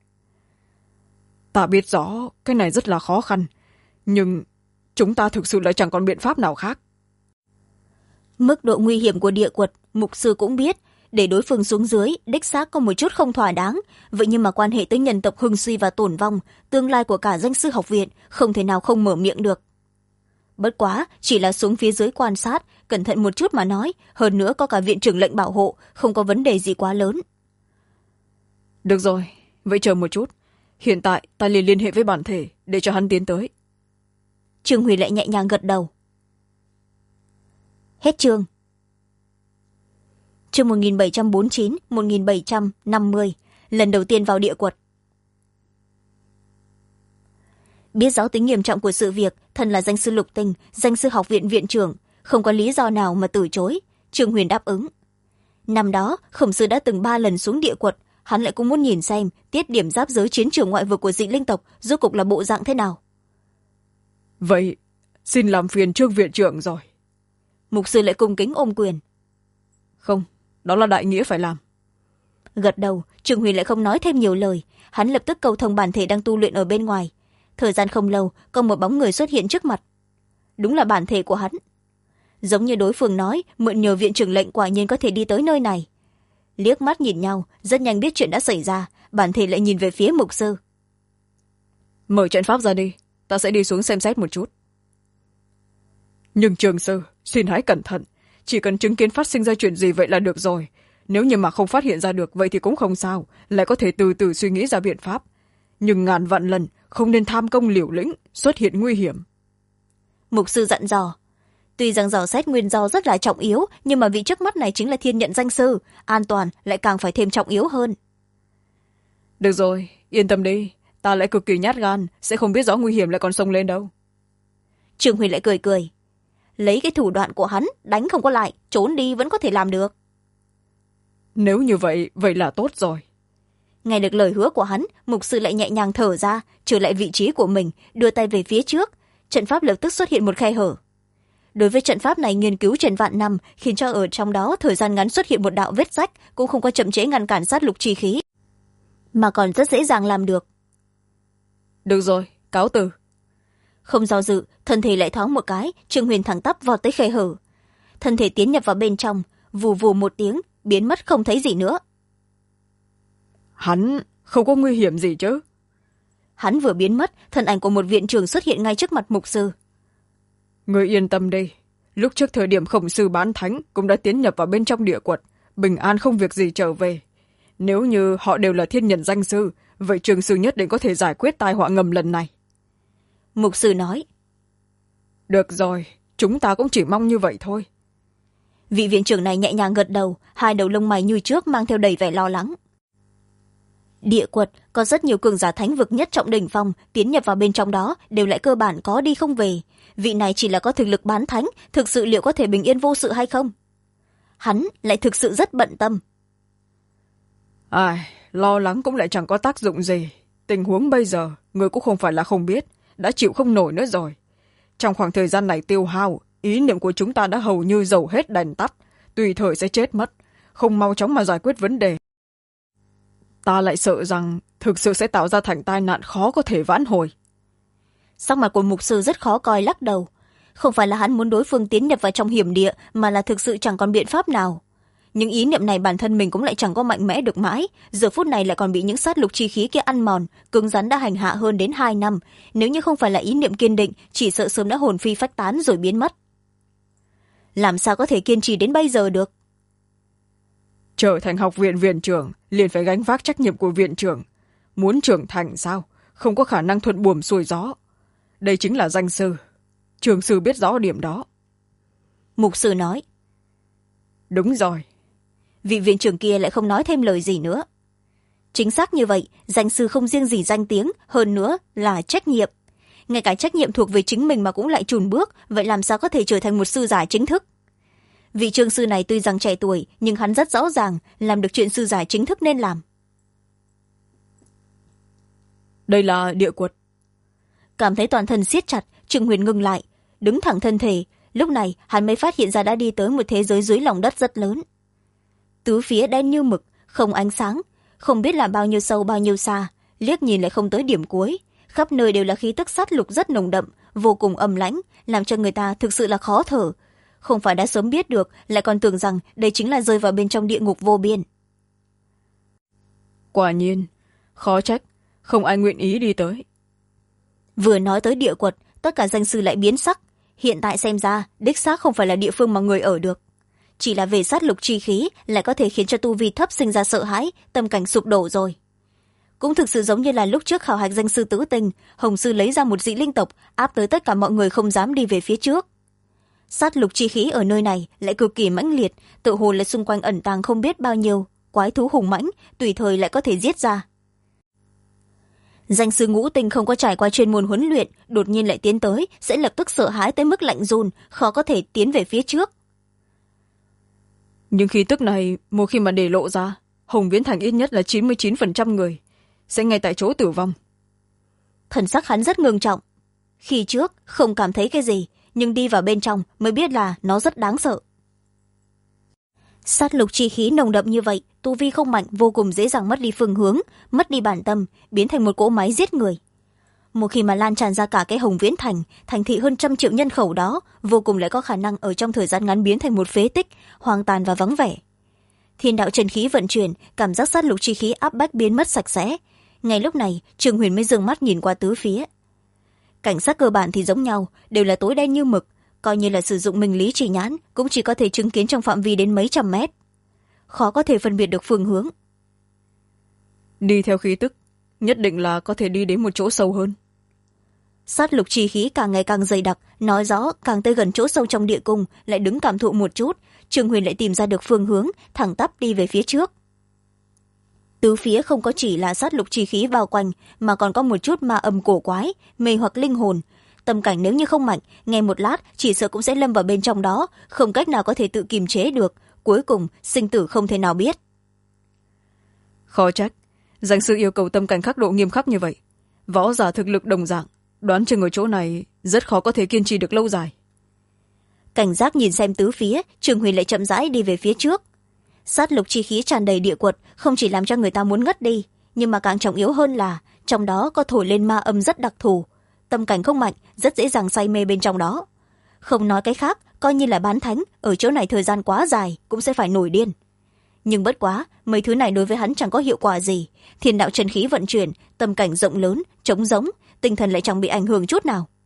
Ta biết rõ cái này rất là khó khăn, nhưng chúng ta thực sự lại chẳng còn biện pháp nào khác. Mức độ nguy hiểm của địa quật mục sư cũng biết, để đối phương xuống dưới đích xác có một chút không thỏa đáng, vậy nhưng mà quan hệ tới nhân tộc hưng suy và tổn vong, tương lai của cả danh sư học viện không thể nào không mở miệng được. Bất quá chỉ là xuống phía dưới quan sát, cẩn thận một chút mà nói, hơn nữa có cả viện trưởng lệnh bảo hộ, không có vấn đề gì quá lớn. Được rồi, vậy chờ một chút, hiện tại ta liền liên hệ với bản thể để cho hắn tiến tới. Trương Huy lại nhẹ nhàng gật đầu. Hết chương. Chương 1749, 1750, lần đầu tiên vào địa quật. Biết rõ tính nghiêm trọng của sự việc, thân là danh sư Lục Tinh, danh sư học viện viện trưởng, không có lý do nào mà từ chối. Trương Huyền đáp ứng. Năm đó, Khổng sư đã từng 3 lần xuống địa quật, hắn lại cũng muốn nhìn xem tiết điểm giáp giới chiến trường ngoại vực của dị linh tộc rốt cục là bộ dạng thế nào. Vậy, xin làm phiền Trương viện trưởng rồi. Mục sư lại cung kính ôm quyền. Không, đó là đại nghĩa phải làm. Gật đầu, Trương Huyền lại không nói thêm nhiều lời, hắn lập tức cầu thông bản thể đang tu luyện ở bên ngoài. Thời gian không lâu, có một bóng người xuất hiện trước mặt. Đúng là bản thể của hắn. Giống như đối phương nói, mượn nhờ viện trưởng lệnh quả nhiên có thể đi tới nơi này. Liếc mắt nhìn nhau, rất nhanh biết chuyện đã xảy ra, bản thể lại nhìn về phía mục sư. Mở trận pháp ra đi, ta sẽ đi xuống xem xét một chút. Nhưng trường sư, xin hãy cẩn thận, chỉ cần chứng kiến phát sinh ra chuyện gì vậy là được rồi. Nếu như mà không phát hiện ra được vậy thì cũng không sao, lại có thể từ từ suy nghĩ ra biện pháp. Nhưng ngàn vạn lần không nên tham công liều lĩnh, xuất hiện nguy hiểm. Mục sư dặn dò. Tuy rằng dò xét nguyên do rất là trọng yếu, nhưng mà vị trước mắt này chính là thiên nhận danh sư, an toàn lại càng phải thêm trọng yếu hơn. Được rồi, yên tâm đi, ta lại cực kỳ nhát gan, sẽ không biết rõ nguy hiểm lại còn xông lên đâu. Trương Huy lại cười cười. Lấy cái thủ đoạn của hắn, đánh không có lại, trốn đi vẫn có thể làm được. Nếu như vậy, vậy là tốt rồi. Nghe được lời hứa của hắn, mục sư lại nhẹ nhàng thở ra, trở lại vị trí của mình, đưa tay về phía trước. Trận pháp lập tức xuất hiện một khe hở. Đối với trận pháp này nghiên cứu trên vạn năm, khiến cho ở trong đó thời gian ngắn xuất hiện một đạo vết rách, cũng không có chậm trễ ngăn cản sát lục chi khí, mà còn rất dễ dàng làm được. Được rồi, cáo từ. Không do dự, thân thể lại thoáng một cái, Trương Huyền thẳng tắp vọt tới khe hở. Thân thể tiến nhập vào bên trong, vù vù một tiếng, biến mất không thấy gì nữa. Hắn không có nguy hiểm gì chứ? Hắn vừa biến mất, thân ảnh của một viện trưởng xuất hiện ngay trước mặt mục sư. Người yên tâm đi, lúc trước thời điểm Khổng sư bán thánh cũng đã tiến nhập vào bên trong địa quật, bình an không việc gì trở về. Nếu như họ đều là thiên nhận danh sư, vậy trường sư nhất định có thể giải quyết tai họa ngầm lần này. Mục sư nói. Được rồi, chúng ta cũng chỉ mong như vậy thôi. Vị viện trưởng này nhẹ nhàng gật đầu, hai đầu lông mày như trước mang theo đầy vẻ lo lắng. Địa quật có rất nhiều cường giả thánh vực nhất trọng đỉnh phong tiến nhập vào bên trong đó đều lại cơ bản có đi không về. Vị này chỉ là có thực lực bán thánh, thực sự liệu có thể bình yên vô sự hay không? Hắn lại thực sự rất bận tâm. Lo lắng cũng lại chẳng có tác dụng gì. Tình huống bây giờ người cũng không phải là không biết, đã chịu không nổi nữa rồi. Trong khoảng thời gian này tiêu hao, ý niệm của chúng ta đã hầu như dầu hết đèn tắt, tùy thời sẽ chết mất, không mau chóng mà giải quyết vấn đề. Ta lại sợ rằng thực sự sẽ tạo ra thành tai nạn khó có thể vãn hồi. Sắc mặt của mục sư rất khó coi, lắc đầu. Không phải là hắn muốn đối phương tiến nhập vào trong hiểm địa, mà là thực sự chẳng còn biện pháp nào. Những ý niệm này bản thân mình cũng lại chẳng có mạnh mẽ được mãi, giờ phút này lại còn bị những sát lục chi khí kia ăn mòn, cứng rắn đã hành hạ hơn đến 2 năm. Nếu như không phải là ý niệm kiên định, chỉ sợ sớm đã hồn phi phách tán rồi biến mất. Làm sao có thể kiên trì đến bây giờ được? Trở thành học viện viện trưởng liền phải gánh vác trách nhiệm của viện trưởng. Muốn trưởng thành sao? Không có khả năng thuận buồm xuôi gió. Đây chính là danh sư. Trường sư biết rõ điểm đó. Mục sư nói. Đúng rồi. Vị viện trưởng kia lại không nói thêm lời gì nữa. Chính xác như vậy, danh sư không riêng gì danh tiếng, hơn nữa là trách nhiệm. Ngay cả trách nhiệm thuộc về chính mình mà cũng lại chùn bước, vậy làm sao có thể trở thành một sư giả chính thức? Vị trường sư này tuy rằng trẻ tuổi, nhưng hắn rất rõ ràng làm được chuyện sư giả chính thức nên làm. Đây là địa quật. Cảm thấy toàn thân siết chặt, Trương Huyền ngừng lại, đứng thẳng thân thể. Lúc này hắn mới phát hiện ra đã đi tới một thế giới dưới lòng đất rất lớn. Tứ phía đen như mực, không ánh sáng, không biết là bao nhiêu sâu bao nhiêu xa, liếc nhìn lại không tới điểm cuối. Khắp nơi đều là khí tức sát lục rất nồng đậm, vô cùng âm lãnh, làm cho người ta thực sự là khó thở. Không phải đã sớm biết được, lại còn tưởng rằng đây chính là rơi vào bên trong địa ngục vô biên. Quả nhiên, khó trách, không ai nguyện ý đi tới. Vừa nói tới địa quật, tất cả danh sư lại biến sắc. Hiện tại xem ra, đích xác không phải là địa phương mà người ở được. Chỉ là về sát lục chi khí lại có thể khiến cho tu vi thấp sinh ra sợ hãi, tâm cảnh sụp đổ rồi. Cũng thực sự giống như là lúc trước khảo hạch danh sư Tử Tình, Hồng sư lấy ra một dị linh tộc, áp tới tất cả mọi người không dám đi về phía trước. Sát lục chi khí ở nơi này lại cực kỳ mãnh liệt, tự hồ lại xung quanh ẩn tàng không biết bao nhiêu quái thú hùng mãnh, tùy thời lại có thể giết ra. Danh sư Ngũ Tinh không có trải qua chuyên môn huấn luyện, đột nhiên lại tiến tới, sẽ lập tức sợ hãi tới mức lạnh run, khó có thể tiến về phía trước. Nhưng khí tức này, một khi mà để lộ ra, Hồng Viễn Thành ít nhất là 99% người sẽ ngay tại chỗ tử vong. Thần sắc hắn rất ngưng trọng. Khi trước không cảm thấy cái gì, nhưng đi vào bên trong mới biết là nó rất đáng sợ. Sát lục chi khí nồng đậm như vậy, tu vi không mạnh, vô cùng dễ dàng mất đi phương hướng, mất đi bản tâm, biến thành một cỗ máy giết người. Một khi mà lan tràn ra cả cái Hồng Viễn Thành, thành thị hơn 100 triệu nhân khẩu đó, vô cùng lại có khả năng ở trong thời gian ngắn biến thành một phế tích, hoang tàn và vắng vẻ. Thiên đạo chân khí vận chuyển, cảm giác sát lục chi khí áp bách biến mất sạch sẽ. Ngay lúc này, Trương Huyền mới dừng mắt nhìn qua tứ phía. Cảnh sát cơ bản thì giống nhau, đều là tối đen như mực, coi như là sử dụng minh lý chỉ nhãn cũng chỉ có thể chứng kiến trong phạm vi đến mấy trăm mét, khó có thể phân biệt được phương hướng. Đi theo khí tức, nhất định là có thể đi đến một chỗ sâu hơn. Sát lục chi khí càng ngày càng dày đặc, nói rõ càng tới gần chỗ sâu trong địa cung, lại đứng cảm thụ một chút, Trương Huyền lại tìm ra được phương hướng, thẳng tắp đi về phía trước. Tứ phía không có chỉ là sát lục chi khí bao quanh, mà còn có một chút ma âm cổ quái, mê hoặc linh hồn. Tâm cảnh nếu như không mạnh, ngay một lát chỉ sợ cũng sẽ lâm vào bên trong đó, không cách nào có thể tự kiềm chế được, cuối cùng sinh tử không thể nào biết. Khó trách, danh sư yêu cầu tâm cảnh khắc độ nghiêm khắc như vậy. Võ giả thực lực đồng dạng, đoán chừng ở chỗ này rất khó có thể kiên trì được lâu dài. Cảnh giác nhìn xem tứ phía, Trường Huyền lại chậm rãi đi về phía trước. Sát lục chi khí tràn đầy địa quật, không chỉ làm cho người ta muốn ngất đi, nhưng mà càng trọng yếu hơn là trong đó có thổi lên ma âm rất đặc thù. Tâm cảnh không mạnh, rất dễ dàng say mê bên trong đó. Không nói cái khác, coi như là bán thánh, ở chỗ này thời gian quá dài cũng sẽ phải nổi điên. Nhưng bất quá, mấy thứ này đối với hắn chẳng có hiệu quả gì. Thiên đạo chân khí vận chuyển, tâm cảnh rộng lớn, trống rỗng, tinh thần lại chẳng bị ảnh hưởng chút nào.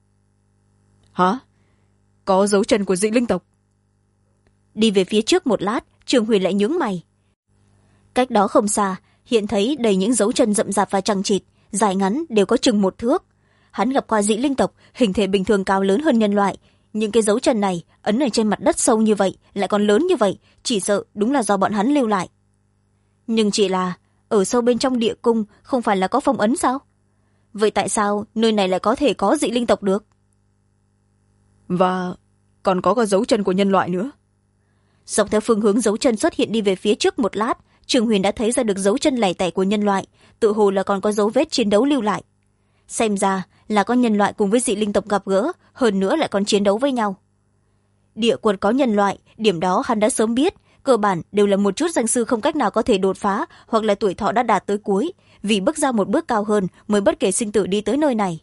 Hả? Có dấu chân của dị linh tộc? Đi về phía trước một lát, Trường Huyền lại nhướng mày. Cách đó không xa, hiện thấy đầy những dấu chân rậm rạp và chằng chịt, dài ngắn đều có chừng 1 thước. Hắn gặp qua dị linh tộc, hình thể bình thường cao lớn hơn nhân loại, nhưng cái dấu chân này ấn ở trên mặt đất sâu như vậy, lại còn lớn như vậy, chỉ sợ đúng là do bọn hắn lưu lại. Nhưng chỉ là ở sâu bên trong địa cung không phải là có phong ấn sao? Vậy tại sao nơi này lại có thể có dị linh tộc được? Và còn có cả dấu chân của nhân loại nữa. Dọc theo phương hướng dấu chân xuất hiện đi về phía trước một lát, Trường Huyền đã thấy ra được dấu chân lẻ tẻ của nhân loại, tự hồ là còn có dấu vết chiến đấu lưu lại. Xem ra là có nhân loại cùng với dị linh tộc gặp gỡ, hơn nữa lại còn chiến đấu với nhau. Địa quật có nhân loại, điểm đó hắn đã sớm biết, cơ bản đều là một chút danh sư không cách nào có thể đột phá, hoặc là tuổi thọ đã đạt tới cuối, vì bước ra một bước cao hơn mới bất kể sinh tử đi tới nơi này.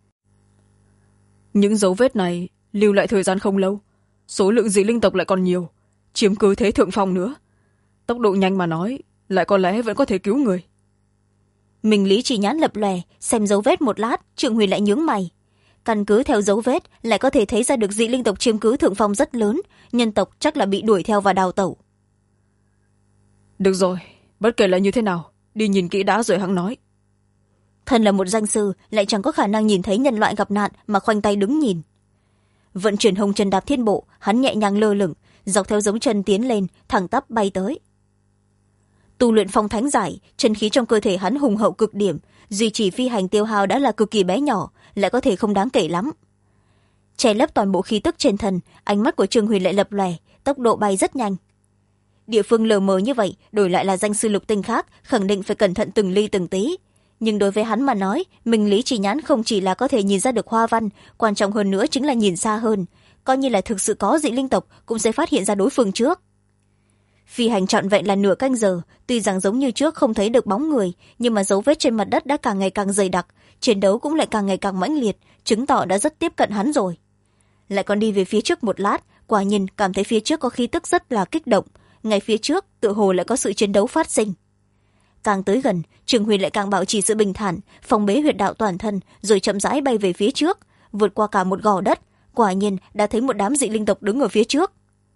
Những dấu vết này lưu lại thời gian không lâu, số lượng dị linh tộc lại còn nhiều, chiếm cứ thế thượng phong nữa. Tốc độ nhanh mà nói, lại có lẽ vẫn có thể cứu người. Mình lý chỉ nhãn lập lòe, xem dấu vết một lát, Trường Huyền lại nhướng mày. Căn cứ theo dấu vết, lại có thể thấy ra được dị linh tộc chiếm cứ thượng phong rất lớn, nhân tộc chắc là bị đuổi theo và đào tẩu. Được rồi, bất kể là như thế nào, đi nhìn kỹ đã rồi hẵng nói. Thân là một danh sư, lại chẳng có khả năng nhìn thấy nhân loại gặp nạn mà khoanh tay đứng nhìn. Vận chuyển hồng chân đạp thiên bộ, hắn nhẹ nhàng lơ lửng, dọc theo dấu chân tiến lên, thẳng tắp bay tới. Tu luyện phong thánh giải, chân khí trong cơ thể hắn hùng hậu cực điểm, duy trì phi hành tiêu hao đã là cực kỳ bé nhỏ, lại có thể không đáng kể lắm. Che lấp toàn bộ khí tức trên thân, ánh mắt của Trương Huyền lại lập lòe, tốc độ bay rất nhanh. Địa phương lờ mờ như vậy, đổi lại là danh sư lục tinh khác, khẳng định phải cẩn thận từng ly từng tí. Nhưng đối với hắn mà nói, minh lý chỉ nhãn không chỉ là có thể nhìn ra được hoa văn, quan trọng hơn nữa chính là nhìn xa hơn, coi như là thực sự có dị linh tộc cũng sẽ phát hiện ra đối phương trước. Phi hành trọn vẹn là nửa canh giờ, tuy rằng giống như trước không thấy được bóng người, nhưng mà dấu vết trên mặt đất đã càng ngày càng dày đặc, chiến đấu cũng lại càng ngày càng mãnh liệt, chứng tỏ đã rất tiếp cận hắn rồi. Lại còn đi về phía trước một lát, quả nhiên cảm thấy phía trước có khí tức rất là kích động, ngay phía trước tựa hồ lại có sự chiến đấu phát sinh. Càng tới gần, Trường Huyền lại càng bảo trì sự bình thản, phòng bế huyệt đạo toàn thân, rồi chậm rãi bay về phía trước, vượt qua cả một gò đất, quả nhiên đã thấy một đám dị linh tộc đứng ở phía trước.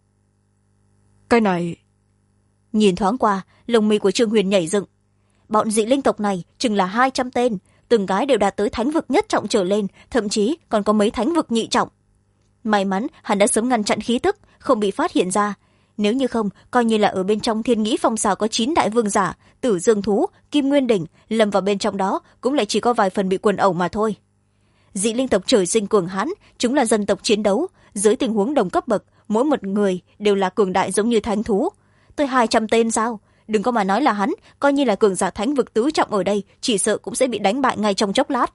Cái này... Nhìn thoáng qua, lông mi của Trương Huyền nhảy dựng. Bọn dị linh tộc này chừng là 200 tên, từng cái đều đạt tới thánh vực nhất trọng trở lên, thậm chí còn có mấy thánh vực nhị trọng. May mắn hắn đã sớm ngăn chặn khí tức, không bị phát hiện ra. Nếu như không, coi như là ở bên trong Thiên Nghĩ Phong xào có 9 đại vương giả, Tử Dương thú, Kim Nguyên đỉnh, lâm vào bên trong đó cũng lại chỉ có vài phần bị quần ẩu mà thôi. Dị linh tộc trời sinh cường hãn, chúng là dân tộc chiến đấu, dưới tình huống đồng cấp bậc, mỗi một người đều là cường đại giống như thánh thú. Tới 200 tên sao? Đừng có mà nói là hắn, coi như là cường giả thánh vực tứ trọng ở đây, chỉ sợ cũng sẽ bị đánh bại ngay trong chốc lát.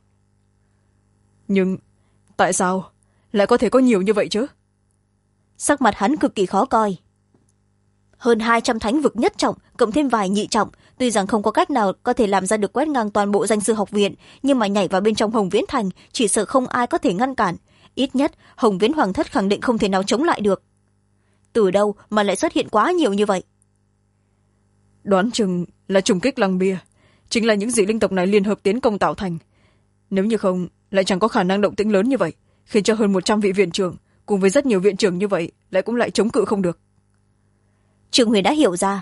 Nhưng tại sao lại có thể có nhiều như vậy chứ? Sắc mặt hắn cực kỳ khó coi. Hơn 200 thánh vực nhất trọng, cộng thêm vài nhị trọng, tuy rằng không có cách nào có thể làm ra được quét ngang toàn bộ danh sư học viện, nhưng mà nhảy vào bên trong Hồng Viễn Thành, chỉ sợ không ai có thể ngăn cản. Ít nhất, Hồng Viễn Hoàng thất khẳng định không thể nào chống lại được. Từ đâu mà lại xuất hiện quá nhiều như vậy? Đoán chừng là trùng kích Lăng Bia, chính là những dị linh tộc này liên hợp tiến công tạo thành. Nếu như không, lại chẳng có khả năng động tĩnh lớn như vậy, khiến cho hơn 100 vị viện trưởng cùng với rất nhiều viện trưởng như vậy lại chống cự không được. Trường Huyền đã hiểu ra.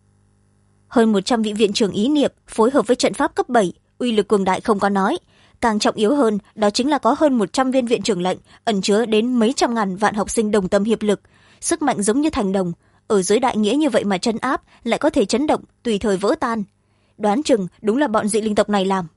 Hơn 100 vị viện trưởng ý niệm phối hợp với trận pháp cấp 7, uy lực cường đại không có nói. Càng trọng yếu hơn, đó chính là có hơn 100 viên viện trưởng lệnh, ẩn chứa đến mấy trăm ngàn vạn học sinh đồng tâm hiệp lực. Sức mạnh giống như thành đồng, ở dưới đại nghĩa như vậy mà trấn áp, lại có thể chấn động, tùy thời vỡ tan. Đoán chừng đúng là bọn dị linh tộc này làm.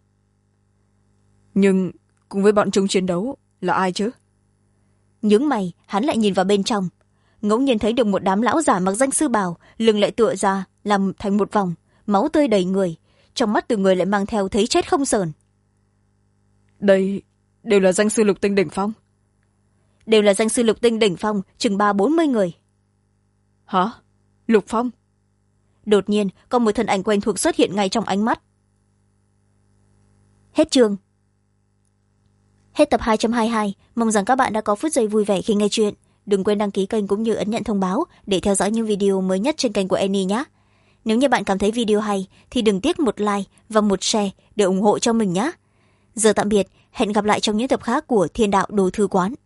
Nhưng cùng với bọn chúng chiến đấu là ai chứ? Nhướng mày, hắn lại nhìn vào bên trong. Ngẫu nhiên thấy được một đám lão giả mặc danh sư bào, lưng lại tựa ra, làm thành một vòng, máu tươi đầy người. Trong mắt từ người lại mang theo thấy chết không sờn. Đây đều là danh sư lục tinh đỉnh phong. Đều là danh sư lục tinh đỉnh phong, chừng 30-40 người. Hả? Lục phong? Đột nhiên, có một thân ảnh quen thuộc xuất hiện ngay trong ánh mắt. Hết chương. Hết tập 222. Mong rằng các bạn đã có phút giây vui vẻ khi nghe chuyện. Đừng quên đăng ký kênh cũng như ấn nhận thông báo để theo dõi những video mới nhất trên kênh của Annie nhé. Nếu như bạn cảm thấy video hay thì đừng tiếc một like và một share để ủng hộ cho mình nhé. Giờ tạm biệt, hẹn gặp lại trong những tập khác của Thiên Đạo Đồ Thư Quán.